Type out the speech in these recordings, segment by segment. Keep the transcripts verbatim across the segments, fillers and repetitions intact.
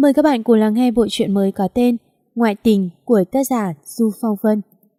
Mời các bạn cùng lắng nghe bộ truyện mới có tên Ngoại tình của tác giả Du Phong Vân.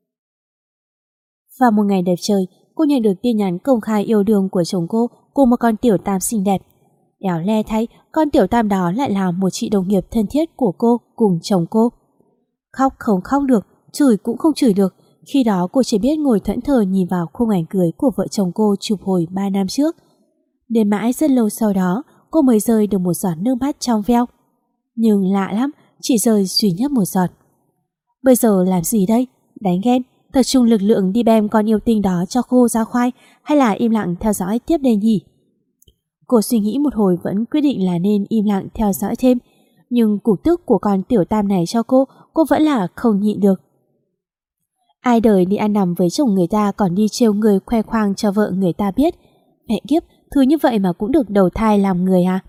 Vào một ngày đẹp trời, cô nhận được tin nhắn công khai yêu đương của chồng cô cùng một con tiểu tam xinh đẹp. Éo le thay, con tiểu tam đó lại là một chị đồng nghiệp thân thiết của cô cùng chồng cô. Khóc không khóc được, chửi cũng không chửi được. Khi đó cô chỉ biết ngồi thẫn thờ nhìn vào khung ảnh cưới của vợ chồng cô chụp hồi ba năm trước. Đến mãi rất lâu sau đó, cô mới rơi được một giọt nước mắt trong veo. Nhưng lạ lắm, chỉ rơi duy nhất một giọt. Bây giờ làm gì đây? Đánh ghen, tập trung lực lượng đi bem con yêu tinh đó cho khô ra khoai, hay là im lặng theo dõi tiếp đây nhỉ? Cô suy nghĩ một hồi vẫn quyết định là nên im lặng theo dõi thêm. Nhưng cục tức của con tiểu tam này cho cô, cô vẫn là không nhịn được. Ai đời đi ăn nằm với chồng người ta còn đi trêu người khoe khoang cho vợ người ta biết. Mẹ kiếp, thứ như vậy mà cũng được đầu thai làm người à?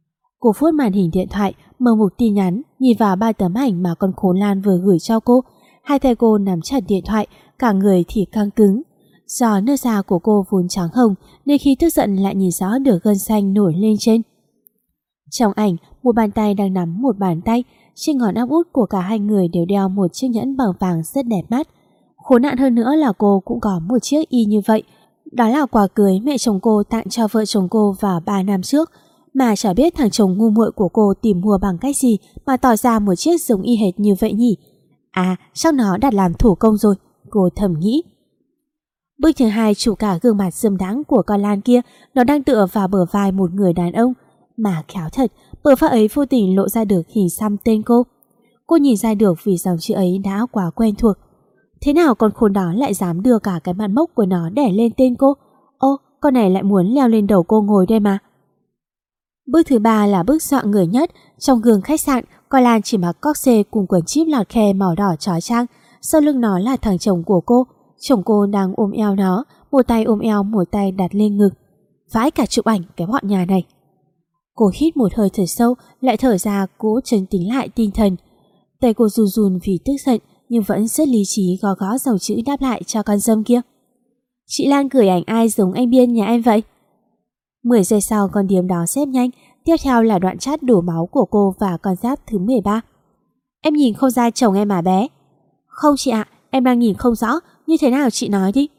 Cô vuốt màn hình điện thoại, mở một tin nhắn, nhìn vào ba tấm ảnh mà con khốn Lan vừa gửi cho cô. Hai tay cô nắm chặt điện thoại, cả người thì căng cứng. Do nước da của cô vốn trắng hồng nên khi tức giận lại nhìn rõ được gân xanh nổi lên trên. Trong ảnh, một bàn tay đang nắm một bàn tay, trên ngón áp út của cả hai người đều đeo một chiếc nhẫn bằng vàng rất đẹp mắt. Khốn nạn hơn nữa là cô cũng có một chiếc y như vậy. Đó là quà cưới mẹ chồng cô tặng cho vợ chồng cô vào ba năm trước. Mà chả biết thằng chồng ngu muội của cô tìm mua bằng cách gì mà tỏ ra một chiếc giống y hệt như vậy nhỉ? À, chắc nó đặt làm thủ công rồi, cô thầm nghĩ. Bước thứ hai chủ cả gương mặt dâm đãng của con Lan kia, nó đang tựa vào bờ vai một người đàn ông. Mà khéo thật, bờ vai ấy vô tình lộ ra được hình xăm tên cô. Cô nhìn ra được vì dòng chữ ấy đã quá quen thuộc. Thế nào con khốn đó lại dám đưa cả cái mặt mốc của nó để lên tên cô? Ô, con này lại muốn leo lên đầu cô ngồi đây mà. Bước thứ ba là bước dọa người nhất. Trong gương khách sạn, con Lan chỉ mặc corset cùng quần chip lọt khe màu đỏ chói chang. Sau lưng nó là thằng chồng của cô. Chồng cô đang ôm eo nó, một tay ôm eo, một tay đặt lên ngực. Vãi cả chụp ảnh cái bọn nhà này. Cô hít một hơi thở sâu, lại thở ra cố trấn tĩnh lại tinh thần. Tay cô run run vì tức giận, nhưng vẫn rất lý trí gõ gõ dòng chữ đáp lại cho con dâm kia. Chị Lan gửi ảnh ai giống anh Biên nhà em vậy? Mười giây sau con điếm đó xếp nhanh. Tiếp theo là đoạn chat đổ máu của cô và con giáp thứ mười ba. Em nhìn không ra chồng em mà bé. Không chị ạ, em đang nhìn không rõ. Như thế nào chị nói đi.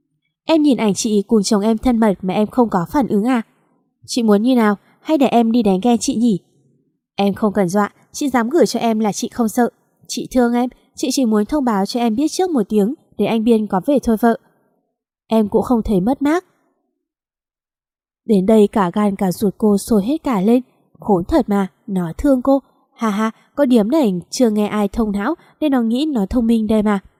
Em nhìn ảnh chị cùng chồng em thân mật mà em không có phản ứng à? Chị muốn như nào, hay để em đi đánh ghen chị nhỉ? Em không cần dọa, chị dám gửi cho em là chị không sợ. Chị thương em, chị chỉ muốn thông báo cho em biết trước một tiếng để anh Biên có về thôi vợ. Em cũng không thấy mất mát. Đến đây cả gan cả ruột cô sôi hết cả lên. Khốn thật mà, nó thương cô. Hà hà, con điếm này chưa nghe ai thông não nên nó nghĩ nó thông minh đây mà.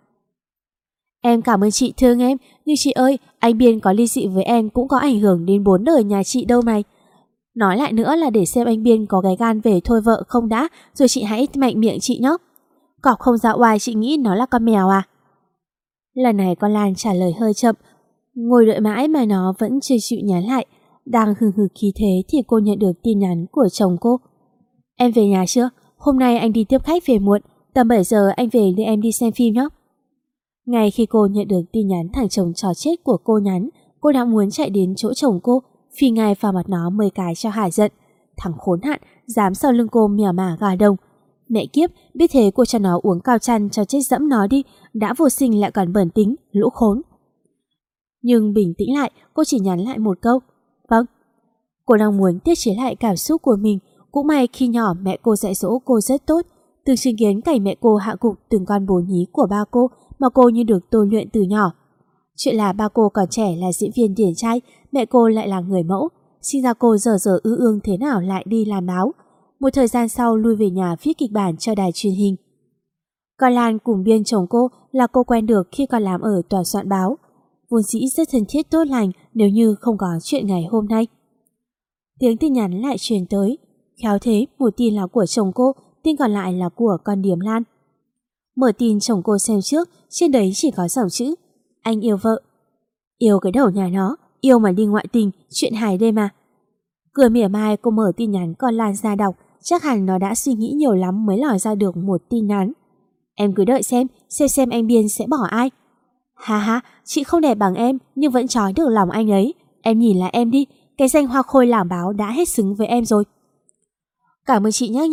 Em cảm ơn chị thương em, nhưng chị ơi, anh Biên có ly dị với em cũng có ảnh hưởng đến bốn đời nhà chị đâu này. Nói lại nữa là để xem anh Biên có cái gan về thôi vợ không đã, rồi chị hãy mạnh miệng chị nhóc. Cọp không ra oai chị nghĩ nó là con mèo à? Lần này con Lan trả lời hơi chậm. Ngồi đợi mãi mà nó vẫn chưa chịu nhắn lại. Đang hừng hực khí thế thì cô nhận được tin nhắn của chồng cô. Em về nhà chưa? Hôm nay anh đi tiếp khách về muộn, tầm bảy giờ anh về đưa em đi xem phim nhé. Ngay khi cô nhận được tin nhắn thằng chồng chó chết của cô nhắn, cô đã muốn chạy đến chỗ chồng cô, phi ngay vào mặt nó mười cái cho hả giận. Thằng khốn hạn, dám sau lưng cô mèo mả gà đồng. Mẹ kiếp, biết thế cô cho nó uống cao chăn cho chết dẫm nó đi, đã vô sinh lại còn bẩn tính, lũ khốn. Nhưng bình tĩnh lại, cô chỉ nhắn lại một câu. Vâng. Cô đang muốn tiết chế lại cảm xúc của mình. Cũng may khi nhỏ mẹ cô dạy dỗ cô rất tốt. Từng chứng kiến cảnh mẹ cô hạ gục từng con bồ nhí của ba cô mà cô như được tôi luyện từ nhỏ. Chuyện là ba cô còn trẻ là diễn viên điển trai, mẹ cô lại là người mẫu. Sinh ra cô giờ giờ ư ương thế nào lại đi làm báo. Một thời gian sau lui về nhà viết kịch bản cho đài truyền hình. Còn Lan cùng Biên chồng cô là cô quen được khi còn làm ở tòa soạn báo. Vốn dĩ rất thân thiết tốt lành nếu như không có chuyện ngày hôm nay. Tiếng tin nhắn lại truyền tới. Khéo thế một tin là của chồng cô, tin còn lại là của con điếm Lan. Mở tin chồng cô xem trước, trên đấy chỉ có dòng chữ anh yêu vợ. Yêu cái đầu nhà nó, yêu mà đi ngoại tình, chuyện hài đây mà. Cười mỉa mai cô mở tin nhắn con Lan ra đọc, chắc hẳn nó đã suy nghĩ nhiều lắm mới lòi ra được một tin nhắn. Em cứ đợi xem, xem xem anh Biên sẽ bỏ ai. Ha ha, chị không đẹp bằng em nhưng vẫn trói được lòng anh ấy. Em nhìn lại em đi, cái danh hoa khôi làm báo đã hết xứng với em rồi. Cảm ơn chị nhắc nhở,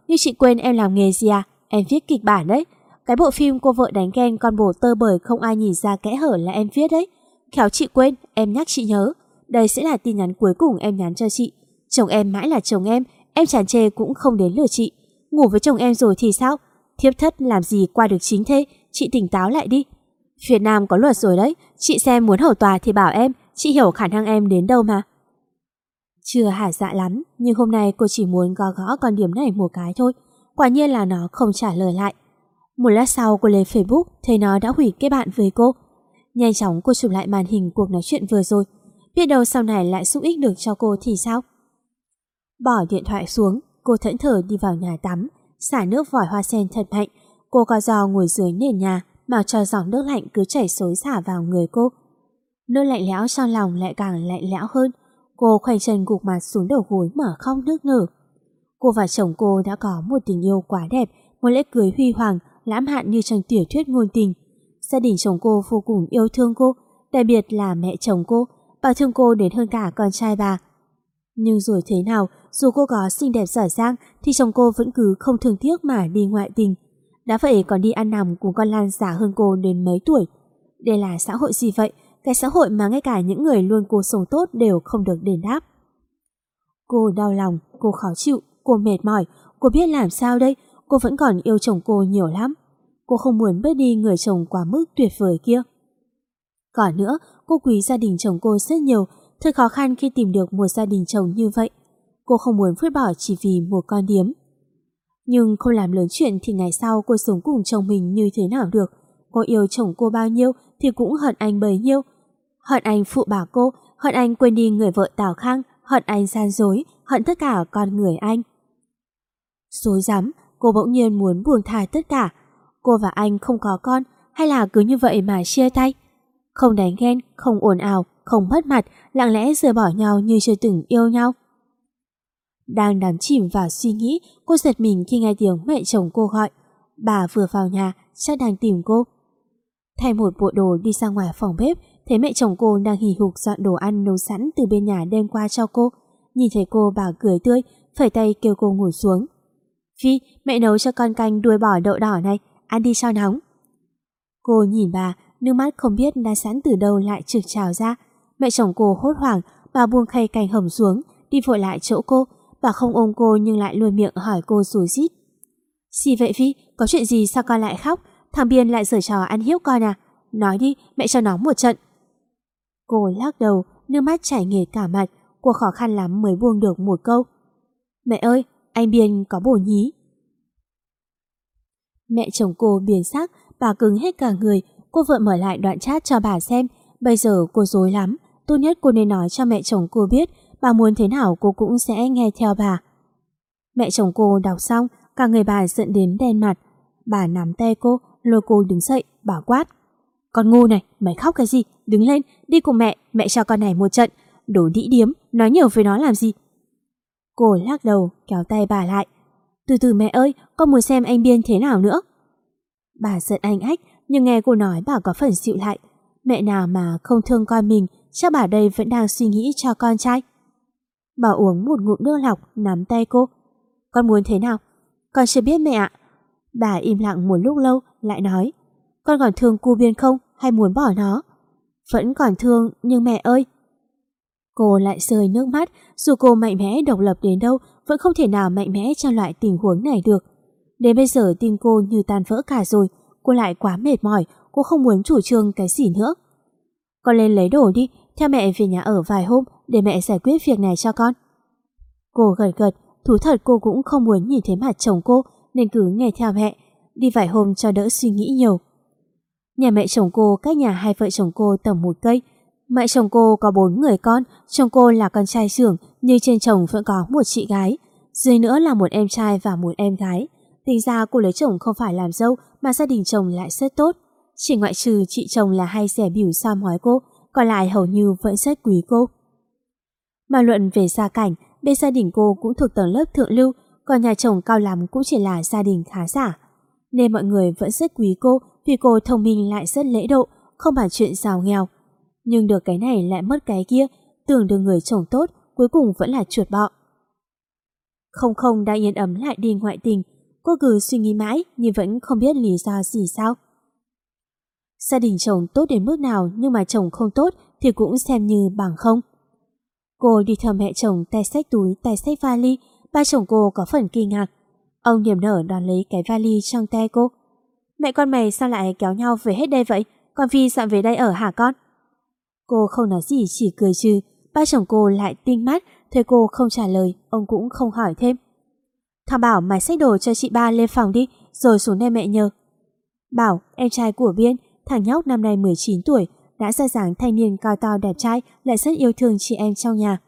nhưng chị quên em làm nghề gì à? Em viết kịch bản đấy. Cái bộ phim cô vợ đánh ghen con bồ tơ bời không ai nhìn ra kẽ hở là em viết đấy. Khéo chị quên, em nhắc chị nhớ. Đây sẽ là tin nhắn cuối cùng em nhắn cho chị. Chồng em mãi là chồng em, em chán chê cũng không đến lượt chị. Ngủ với chồng em rồi thì sao? Thiếp thất làm gì qua được chính thế, chị tỉnh táo lại đi. Việt Nam có luật rồi đấy, chị xem muốn hầu tòa thì bảo em, chị hiểu khả năng em đến đâu mà. Chưa hả dạ lắm, nhưng hôm nay cô chỉ muốn gõ gõ con điểm này một cái thôi. Quả nhiên là nó không trả lời lại. Một lát sau cô lên Facebook thấy nó đã hủy kết bạn với cô. Nhanh chóng cô chụp lại màn hình cuộc nói chuyện vừa rồi. Biết đâu sau này lại giúp ích được cho cô thì sao? Bỏ điện thoại xuống, cô thẫn thờ đi vào nhà tắm, xả nước vòi hoa sen thật mạnh. Cô co ro ngồi dưới nền nhà, mặc cho dòng nước lạnh cứ chảy xối xả vào người cô. Nước lạnh lẽo trong lòng lại càng lạnh lẽo hơn. Cô khoanh chân gục mặt xuống đầu gối mà khóc nức nở. Cô và chồng cô đã có một tình yêu quá đẹp, một lễ cưới huy hoàng, lãm hạn như trong tiểu thuyết ngôn tình. Gia đình chồng cô vô cùng yêu thương cô, đặc biệt là mẹ chồng cô, bà thương cô đến hơn cả con trai bà. Nhưng rồi thế nào, dù cô có xinh đẹp giỏi giang thì chồng cô vẫn cứ không thương tiếc mà đi ngoại tình. Đã vậy còn đi ăn nằm cùng con Lan già hơn cô đến mấy tuổi. Đây là xã hội gì vậy? Cái xã hội mà ngay cả những người luôn cô sống tốt đều không được đền đáp. Cô đau lòng, cô khó chịu, cô mệt mỏi, cô biết làm sao đây, cô vẫn còn yêu chồng cô nhiều lắm. Cô không muốn bớt đi người chồng quá mức tuyệt vời kia. Còn nữa, cô quý gia đình chồng cô rất nhiều, thật khó khăn khi tìm được một gia đình chồng như vậy. Cô không muốn vứt bỏ chỉ vì một con điếm. Nhưng không làm lớn chuyện thì ngày sau cô sống cùng chồng mình như thế nào được. Cô yêu chồng cô bao nhiêu thì cũng hận anh bấy nhiêu. Hận anh phụ bạc cô, hận anh quên đi người vợ Tào Khang, hận anh gian dối, hận tất cả con người anh. Dối rắm, cô bỗng nhiên muốn buông thả tất cả. Cô và anh không có con, hay là cứ như vậy mà chia tay? Không đánh ghen, không ồn ào, không mất mặt, lặng lẽ rời bỏ nhau như chưa từng yêu nhau. Đang đắm chìm vào suy nghĩ, cô giật mình khi nghe tiếng mẹ chồng cô gọi. Bà vừa vào nhà, chắc đang tìm cô. Thay một bộ đồ đi ra ngoài phòng bếp, thấy mẹ chồng cô đang hì hục dọn đồ ăn nấu sẵn từ bên nhà đem qua cho cô. Nhìn thấy cô bà cười tươi, phẩy tay kêu cô ngồi xuống. Phi, mẹ nấu cho con canh đuôi bò đậu đỏ này, ăn đi cho nóng. Cô nhìn bà, nước mắt không biết đã sẵn từ đâu lại trực trào ra. Mẹ chồng cô hốt hoảng, bà buông khay canh hầm xuống, đi vội lại chỗ cô. Bà không ôm cô nhưng lại luôn miệng hỏi cô rối rít. Gì vậy Phi, có chuyện gì sao con lại khóc? Thằng Biên lại giở trò ăn hiếp con à? Nói đi, mẹ cho nó một trận. Cô lắc đầu, nước mắt chảy nghệt cả mặt. Cô khó khăn lắm mới buông được một câu. Mẹ ơi, anh Biên có bồ nhí. Mẹ chồng cô biến sắc, bà cứng hết cả người. Cô vợ mở lại đoạn chat cho bà xem. Bây giờ cô rối lắm. Tốt nhất cô nên nói cho mẹ chồng cô biết. Bà muốn thế nào cô cũng sẽ nghe theo bà. Mẹ chồng cô đọc xong, cả người bà giận đến đen mặt. Bà nắm tay cô, lôi cô đứng dậy, bà quát. Con ngu này, mày khóc cái gì? Đứng lên, đi cùng mẹ, mẹ cho con này một trận. Đồ đĩ điếm, nói nhiều với nó làm gì? Cô lắc đầu, kéo tay bà lại. Từ từ mẹ ơi, con muốn xem anh Biên thế nào nữa. Bà giận anh ách, nhưng nghe cô nói bà có phần dịu lại. Mẹ nào mà không thương con mình, chắc bà đây vẫn đang suy nghĩ cho con trai. Bà uống một ngụm nước lọc, nắm tay cô. Con muốn thế nào? Con chưa biết mẹ ạ. Bà im lặng một lúc lâu, lại nói. Con còn thương cu Biên không, hay muốn bỏ nó? Vẫn còn thương, nhưng mẹ ơi. Cô lại rơi nước mắt, dù cô mạnh mẽ độc lập đến đâu, vẫn không thể nào mạnh mẽ trong loại tình huống này được. Đến bây giờ tim cô như tan vỡ cả rồi, cô lại quá mệt mỏi, cô không muốn chủ trương cái gì nữa. Con lên lấy đồ đi, theo mẹ về nhà ở vài hôm để mẹ giải quyết việc này cho con. Cô gật gật, thú thật cô cũng không muốn nhìn thấy mặt chồng cô nên cứ nghe theo mẹ, đi vài hôm cho đỡ suy nghĩ nhiều. Nhà mẹ chồng cô cách nhà hai vợ chồng cô tầm một cây. Mẹ chồng cô có bốn người con, chồng cô là con trai trưởng nhưng trên chồng vẫn có một chị gái. Dưới nữa là một em trai và một em gái. Tính ra cô lấy chồng không phải làm dâu mà gia đình chồng lại rất tốt. Chỉ ngoại trừ chị chồng là hay rẻ bỉu soi mói cô, còn lại hầu như vẫn rất quý cô. Mà luận về gia cảnh, bên gia đình cô cũng thuộc tầng lớp thượng lưu, còn nhà chồng cao lắm cũng chỉ là gia đình khá giả. Nên mọi người vẫn rất quý cô vì cô thông minh lại rất lễ độ, không bàn chuyện giàu nghèo. Nhưng được cái này lại mất cái kia, tưởng được người chồng tốt, cuối cùng vẫn là chuột bọ. Không không đang yên ấm lại đi ngoại tình. Cô cứ suy nghĩ mãi nhưng vẫn không biết lý do gì sao. Gia đình chồng tốt đến mức nào nhưng mà chồng không tốt thì cũng xem như bằng không. Cô đi theo mẹ chồng tay xách túi tay xách vali. Ba chồng cô có phần kinh ngạc. Ông niềm nở đón lấy cái vali trong tay cô. Mẹ con mày sao lại kéo nhau về hết đây vậy? Con Vi dọn về đây ở hả con? Cô không nói gì chỉ cười trừ. Ba chồng cô lại tinh mắt. Thấy cô không trả lời, ông cũng không hỏi thêm. Thằng Bảo mày xách đồ cho chị ba lên phòng đi, rồi xuống đây mẹ nhờ. Bảo, em trai của Biên, thằng nhóc năm nay mười chín tuổi, đã ra dáng thanh niên cao to đẹp trai, lại rất yêu thương chị em trong nhà.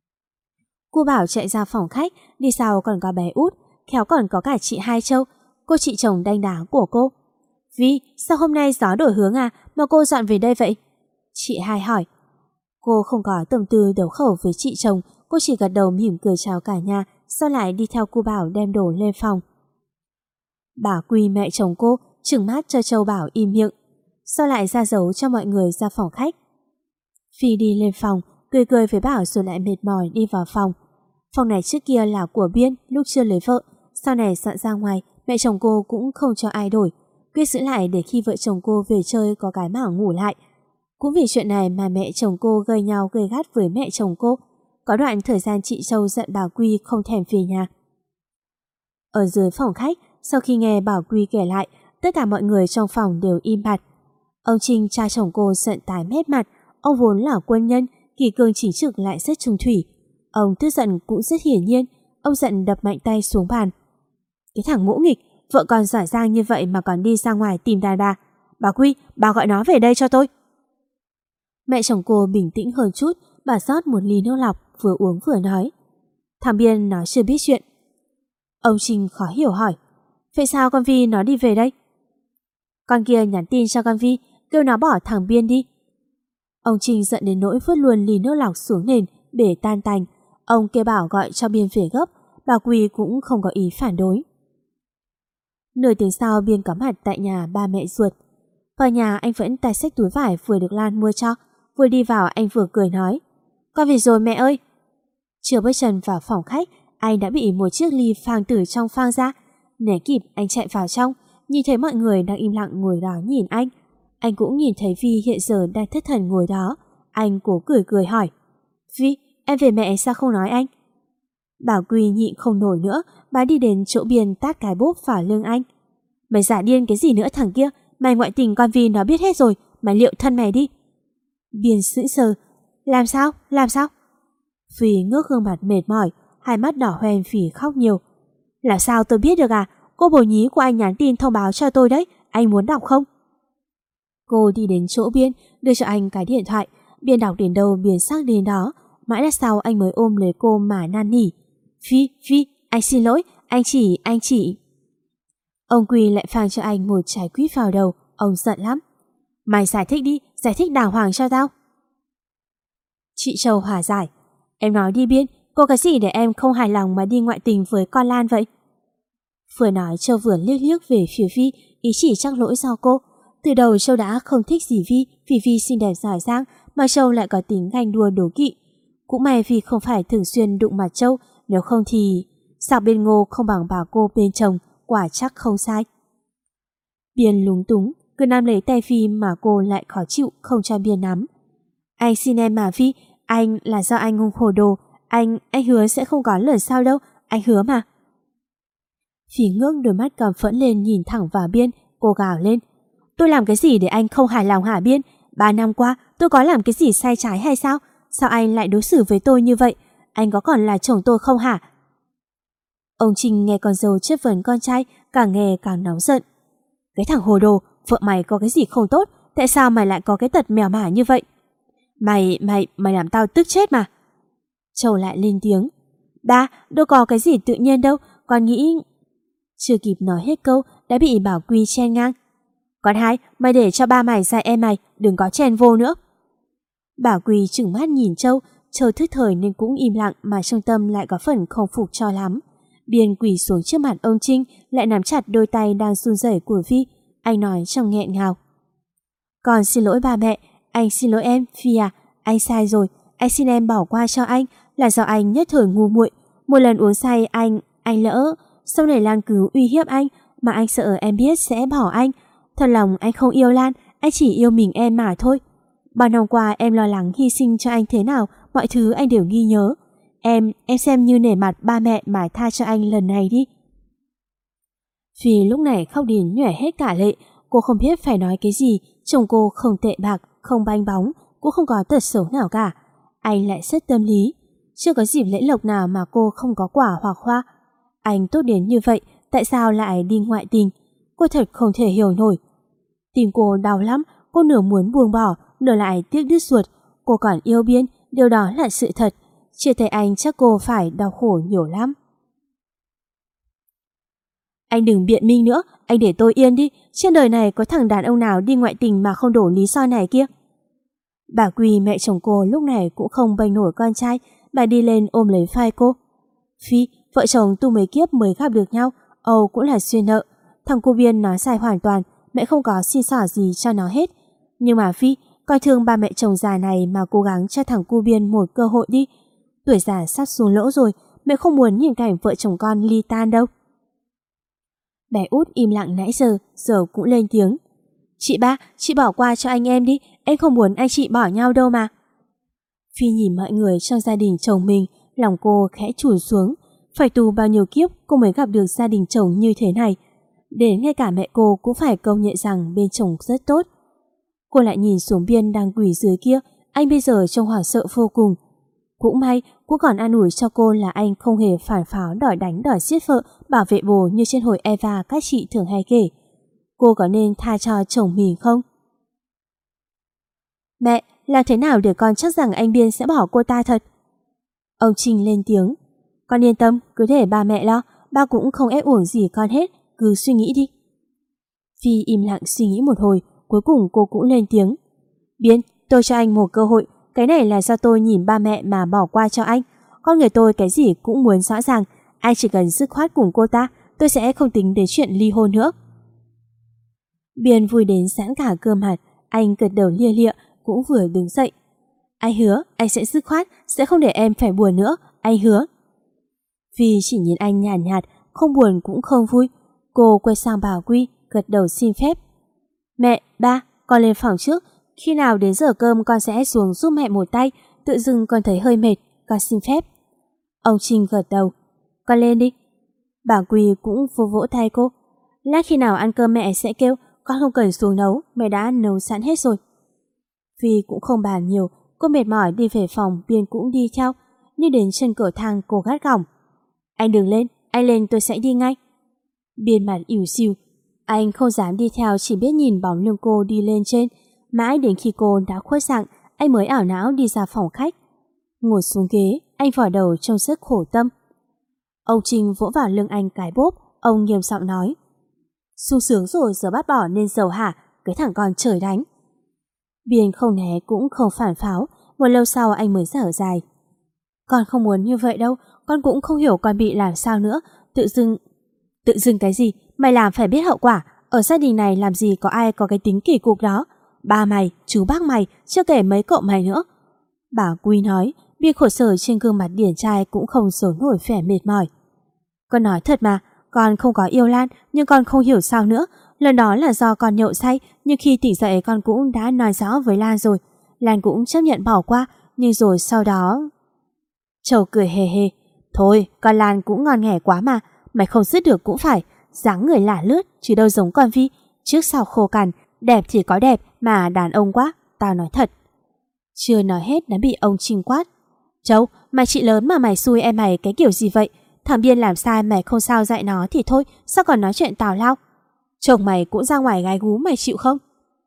Cô Bảo chạy ra phòng khách, đi sau còn có bé Út, khéo còn có cả chị Hai Châu, cô chị chồng đanh đá của cô. Vi, sao hôm nay gió đổi hướng à mà cô dọn về đây vậy? Chị Hai hỏi. Cô không có tâm tư đấu khẩu với chị chồng, cô chỉ gật đầu mỉm cười chào cả nhà, sau lại đi theo cô Bảo đem đồ lên phòng. Bà Quy mẹ chồng cô trừng mắt cho Châu Bảo im miệng, sau lại ra dấu cho mọi người ra phòng khách. Phi đi lên phòng, cười cười với Bảo rồi lại mệt mỏi đi vào phòng. Phòng này trước kia là của Biên lúc chưa lấy vợ, sau này dọn ra ngoài, mẹ chồng cô cũng không cho ai đổi, quyết giữ lại để khi vợ chồng cô về chơi có cái mà ngủ lại. Cũng vì chuyện này mà mẹ chồng cô gây nhau gây gắt với mẹ chồng cô. Có đoạn thời gian chị Châu giận bà Quy không thèm về nhà. Ở dưới phòng khách, sau khi nghe bà Quy kể lại, tất cả mọi người trong phòng đều im bặt. Ông Trinh, cha chồng cô giận tái mét mặt. Ông vốn là quân nhân, kỷ cương chính trực lại rất trung thủy. Ông tức giận cũng rất hiển nhiên. Ông giận đập mạnh tay xuống bàn. Cái thằng ngỗ nghịch, vợ còn giỏi giang như vậy mà còn đi ra ngoài tìm đàn bà. Bà Quy, bà gọi nó về đây cho tôi. Mẹ chồng cô bình tĩnh hơn chút, bà rót một ly nước lọc, vừa uống vừa nói. Thằng Biên nó chưa biết chuyện. Ông Trinh khó hiểu hỏi. Vậy sao con Vi nó đi về đây? Con kia nhắn tin cho con Vi, kêu nó bỏ thằng Biên đi. Ông Trinh giận đến nỗi vứt luôn ly nước lọc xuống nền, bể tan tành. Ông kêu Bảo gọi cho Biên về gấp, bà Quy cũng không có ý phản đối. Nửa tiếng sau Biên có mặt tại nhà ba mẹ ruột. Vào nhà anh vẫn tay xách túi vải vừa được Lan mua cho. Vừa đi vào anh vừa cười nói. Con về rồi mẹ ơi. Chưa bước chân vào phòng khách, anh đã bị một chiếc ly phang từ trong phang ra. Né kịp anh chạy vào trong, nhìn thấy mọi người đang im lặng ngồi đó nhìn anh. Anh cũng nhìn thấy Vi hiện giờ đang thất thần ngồi đó. Anh cố cười cười hỏi. Vi, em về mẹ sao không nói anh? Bảo Quy nhịn không nổi nữa, bà đi đến chỗ Biên tát cái bốp vào lưng anh. Mày giả điên cái gì nữa thằng kia, mày ngoại tình con Vi nó biết hết rồi, mày liệu thân mày đi. Biên sững sờ. Làm sao? Làm sao? Phi ngước gương mặt mệt mỏi, hai mắt đỏ hoe vì khóc nhiều. Làm sao tôi biết được à? Cô bồ nhí của anh nhắn tin thông báo cho tôi đấy, anh muốn đọc không? Cô đi đến chỗ Biên, đưa cho anh cái điện thoại. Biên đọc đến đâu Biên sắc đến đó. Mãi lát sau anh mới ôm lấy cô mà năn nỉ. Phi, Phi, anh xin lỗi, anh chỉ, anh chỉ. Ông Quy lại phang cho anh một trái quýt vào đầu. Ông giận lắm. Mày giải thích đi, giải thích đàng hoàng cho tao. Chị Châu hòa giải. Em nói đi Biên, cô cái gì để em không hài lòng mà đi ngoại tình với con Lan vậy? Vừa nói Châu vừa liếc liếc về phía Vi, ý chỉ chắc lỗi do cô. Từ đầu Châu đã không thích gì Vi, vì Vi xinh đẹp giỏi giang, mà Châu lại có tính ganh đua đố kỵ. Cũng may vì không phải thường xuyên đụng mặt Châu, nếu không thì sao bên Ngô không bằng bà cô bên chồng, quả chắc không sai. Biên lúng túng, cứ nắm lấy tay Vi mà cô lại khó chịu không cho Biên nắm. Anh xin em mà Vi, anh là do anh ngu hồ đồ, anh, anh hứa sẽ không có lần sau đâu, anh hứa mà. Phí ngước đôi mắt cầm phẫn lên nhìn thẳng vào Biên, cô gào lên. Tôi làm cái gì để anh không hài lòng hả Biên? Ba năm qua tôi có làm cái gì sai trái hay sao? Sao anh lại đối xử với tôi như vậy? Anh có còn là chồng tôi không hả? Ông Trinh nghe con dâu chất vấn con trai, càng nghe càng nóng giận. Cái thằng hồ đồ, vợ mày có cái gì không tốt? Tại sao mày lại có cái tật mèo mả như vậy? Mày, mày, mày làm tao tức chết mà. Châu lại lên tiếng. Ba, đâu có cái gì tự nhiên đâu, con nghĩ... Chưa kịp nói hết câu, đã bị Bảo Quy chen ngang. Con Hai, mày để cho ba mày dạy em mày, đừng có chen vô nữa. Bảo Quy trừng mắt nhìn Châu, Châu thức thời nên cũng im lặng mà trong tâm lại có phần không phục cho lắm. Biên quỳ xuống trước mặt ông Trinh, lại nắm chặt đôi tay đang run rẩy của Vi. Anh nói trong nghẹn ngào. Con xin lỗi ba mẹ, anh xin lỗi em, Phi à, anh sai rồi, anh xin em bỏ qua cho anh, là do anh nhất thời ngu muội. Một lần uống say anh, anh lỡ, sau này Lan cứ uy hiếp anh, mà anh sợ em biết sẽ bỏ anh. Thật lòng anh không yêu Lan, anh chỉ yêu mình em mà thôi. Bao năm qua em lo lắng hy sinh cho anh thế nào, mọi thứ anh đều ghi nhớ. Em, em xem như nể mặt ba mẹ mà tha cho anh lần này đi. Phi lúc này khóc đến nhòe hết cả lệ. Cô không biết phải nói cái gì. Chồng cô không tệ bạc, không banh bóng, cũng không có tật xấu nào cả. Anh lại rất tâm lý. Chưa có dịp lễ lộc nào mà cô không có quả hoặc hoa. Anh tốt đến như vậy, tại sao lại đi ngoại tình? Cô thật không thể hiểu nổi. Tim cô đau lắm, cô nửa muốn buông bỏ, nửa lại tiếc đứt ruột. Cô còn yêu Biên, điều đó là sự thật. Chia tay anh chắc cô phải đau khổ nhiều lắm. Anh đừng biện minh nữa, anh để tôi yên đi. Trên đời này có thằng đàn ông nào đi ngoại tình mà không đổ lý do này kia. Bà Quy, mẹ chồng cô, lúc này cũng không bênh nổi con trai. Bà đi lên ôm lấy vai cô. Phi, vợ chồng tu mấy kiếp mới gặp được nhau, Âu cũng là duyên nợ. Thằng cu Biên nói sai hoàn toàn, mẹ không có xin xỏ gì cho nó hết. Nhưng mà Phi, coi thường ba mẹ chồng già này mà cố gắng cho thằng cu Biên một cơ hội đi. Tuổi già sắp xuống lỗ rồi, mẹ không muốn nhìn cảnh vợ chồng con ly tan đâu. Bé út im lặng nãy giờ, giờ cũng lên tiếng. Chị ba, chị bỏ qua cho anh em đi, em không muốn anh chị bỏ nhau đâu mà. Phi nhìn mọi người trong gia đình chồng mình, lòng cô khẽ trùn xuống. Phải tù bao nhiêu kiếp cô mới gặp được gia đình chồng như thế này. Đến ngay cả mẹ cô cũng phải công nhận rằng bên chồng rất tốt. Cô lại nhìn xuống Biên đang quỳ dưới kia, anh bây giờ trông hoảng sợ vô cùng. Cũng may, cũng còn an ủi cho cô là anh không hề phản pháo đòi đánh đòi giết vợ, bảo vệ bồ như trên hồi Eva các chị thường hay kể. Cô có nên tha cho chồng mình không? Mẹ, làm thế nào để con chắc rằng anh Biên sẽ bỏ cô ta thật? Ông Trinh lên tiếng. Con yên tâm, cứ để ba mẹ lo, ba cũng không ép uổng gì con hết, cứ suy nghĩ đi. Phi im lặng suy nghĩ một hồi, cuối cùng cô cũng lên tiếng. Biên, tôi cho anh một cơ hội, cái này là do tôi nhìn ba mẹ mà bỏ qua cho anh. Con người tôi cái gì cũng muốn rõ ràng, anh chỉ cần dứt khoát cùng cô ta, tôi sẽ không tính đến chuyện ly hôn nữa. Biên vui đến giãn cả cơ mặt, anh gật đầu lia lịa, cũng vừa đứng dậy. Anh hứa, anh sẽ dứt khoát, sẽ không để em phải buồn nữa, anh hứa. Vì chỉ nhìn anh nhàn nhạt, nhạt, không buồn cũng không vui. Cô quay sang bà Quy, gật đầu xin phép. Mẹ, ba, con lên phòng trước, khi nào đến giờ cơm con sẽ xuống giúp mẹ một tay, tự dưng con thấy hơi mệt, con xin phép. Ông Trinh gật đầu. Con lên đi. Bà Quy cũng vô vỗ tay cô. Lát khi nào ăn cơm mẹ sẽ kêu, con không cần xuống nấu, mẹ đã nấu sẵn hết rồi. Vì cũng không bàn nhiều, cô mệt mỏi đi về phòng, Biên cũng đi theo, nhưng đến chân cửa thang cô gắt gỏng. Anh đừng lên, anh lên tôi sẽ đi ngay. Biên mặt ỉu xìu, anh không dám đi theo, chỉ biết nhìn bóng lưng cô đi lên trên. Mãi đến khi cô đã khuất dạng, anh mới ảo não đi ra phòng khách. Ngồi xuống ghế, anh vò đầu trông rất khổ tâm. Ông Trinh vỗ vào lưng anh cái bốp, ông nghiêm giọng nói. Sung sướng rồi giờ bắt bỏ nên giàu hả, cái thằng con trời đánh. Biên không né cũng không phản pháo, một lâu sau anh mới thở dài. Con không muốn như vậy đâu, con cũng không hiểu con bị làm sao nữa, tự dưng... Tự dưng cái gì, mày làm phải biết hậu quả, ở gia đình này làm gì có ai có cái tính kỳ cục đó. Ba mày, chú bác mày, chưa kể mấy cậu mày nữa. Bà Quy nói, Biên khổ sở trên gương mặt điển trai cũng không giấu nổi vẻ mệt mỏi. Con nói thật mà, con không có yêu Lan, nhưng con không hiểu sao nữa. Lần đó là do con nhậu say, nhưng khi tỉnh dậy con cũng đã nói rõ với Lan rồi. Lan cũng chấp nhận bỏ qua, nhưng rồi sau đó... Châu cười hề hề. Thôi, con Lan cũng ngon nghẻ quá mà, mày không dứt được cũng phải. Dáng người lả lướt, chứ đâu giống con Vi. Trước sau khô cằn, đẹp thì có đẹp, mà đàn ông quá, tao nói thật. Chưa nói hết đã bị ông Trinh quát. Châu, mày chị lớn mà mày xui em mày cái kiểu gì vậy? Thằng Biên làm sai mày không sao dạy nó thì thôi, sao còn nói chuyện tào lao? Chồng mày cũng ra ngoài gái gú, mày chịu không?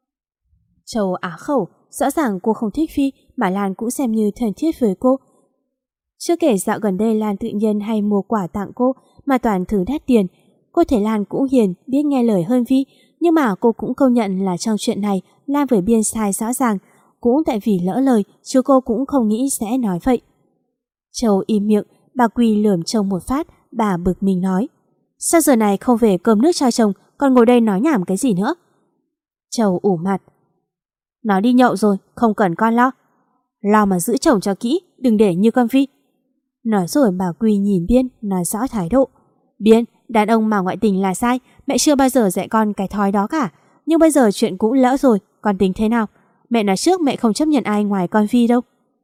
Châu á khẩu, rõ ràng cô không thích Phi, mà Lan cũng xem như thân thiết với cô. Chưa kể dạo gần đây Lan tự nhiên hay mua quà tặng cô, mà toàn thứ đắt tiền. Cô thấy Lan cũng hiền, biết nghe lời hơn Vi, nhưng mà cô cũng công nhận là trong chuyện này Lan với Biên sai rõ ràng. Cũng tại vì lỡ lời, chứ cô cũng không nghĩ sẽ nói vậy. Châu im miệng, bà Quy lườm chồng một phát, bà bực mình nói. Sao giờ này không về cơm nước cho chồng, còn ngồi đây nói nhảm cái gì nữa? Châu ủ mặt. Nó đi nhậu rồi, không cần con lo. Lo mà giữ chồng cho kỹ, đừng để như con Vi. Nói rồi bà Quy nhìn Biên nói rõ thái độ. Biên, đàn ông mà ngoại tình là sai, mẹ chưa bao giờ dạy con cái thói đó cả. Nhưng bây giờ chuyện cũng lỡ rồi, con tính thế nào? Mẹ nói trước mẹ không chấp nhận ai ngoài con Phi đâu.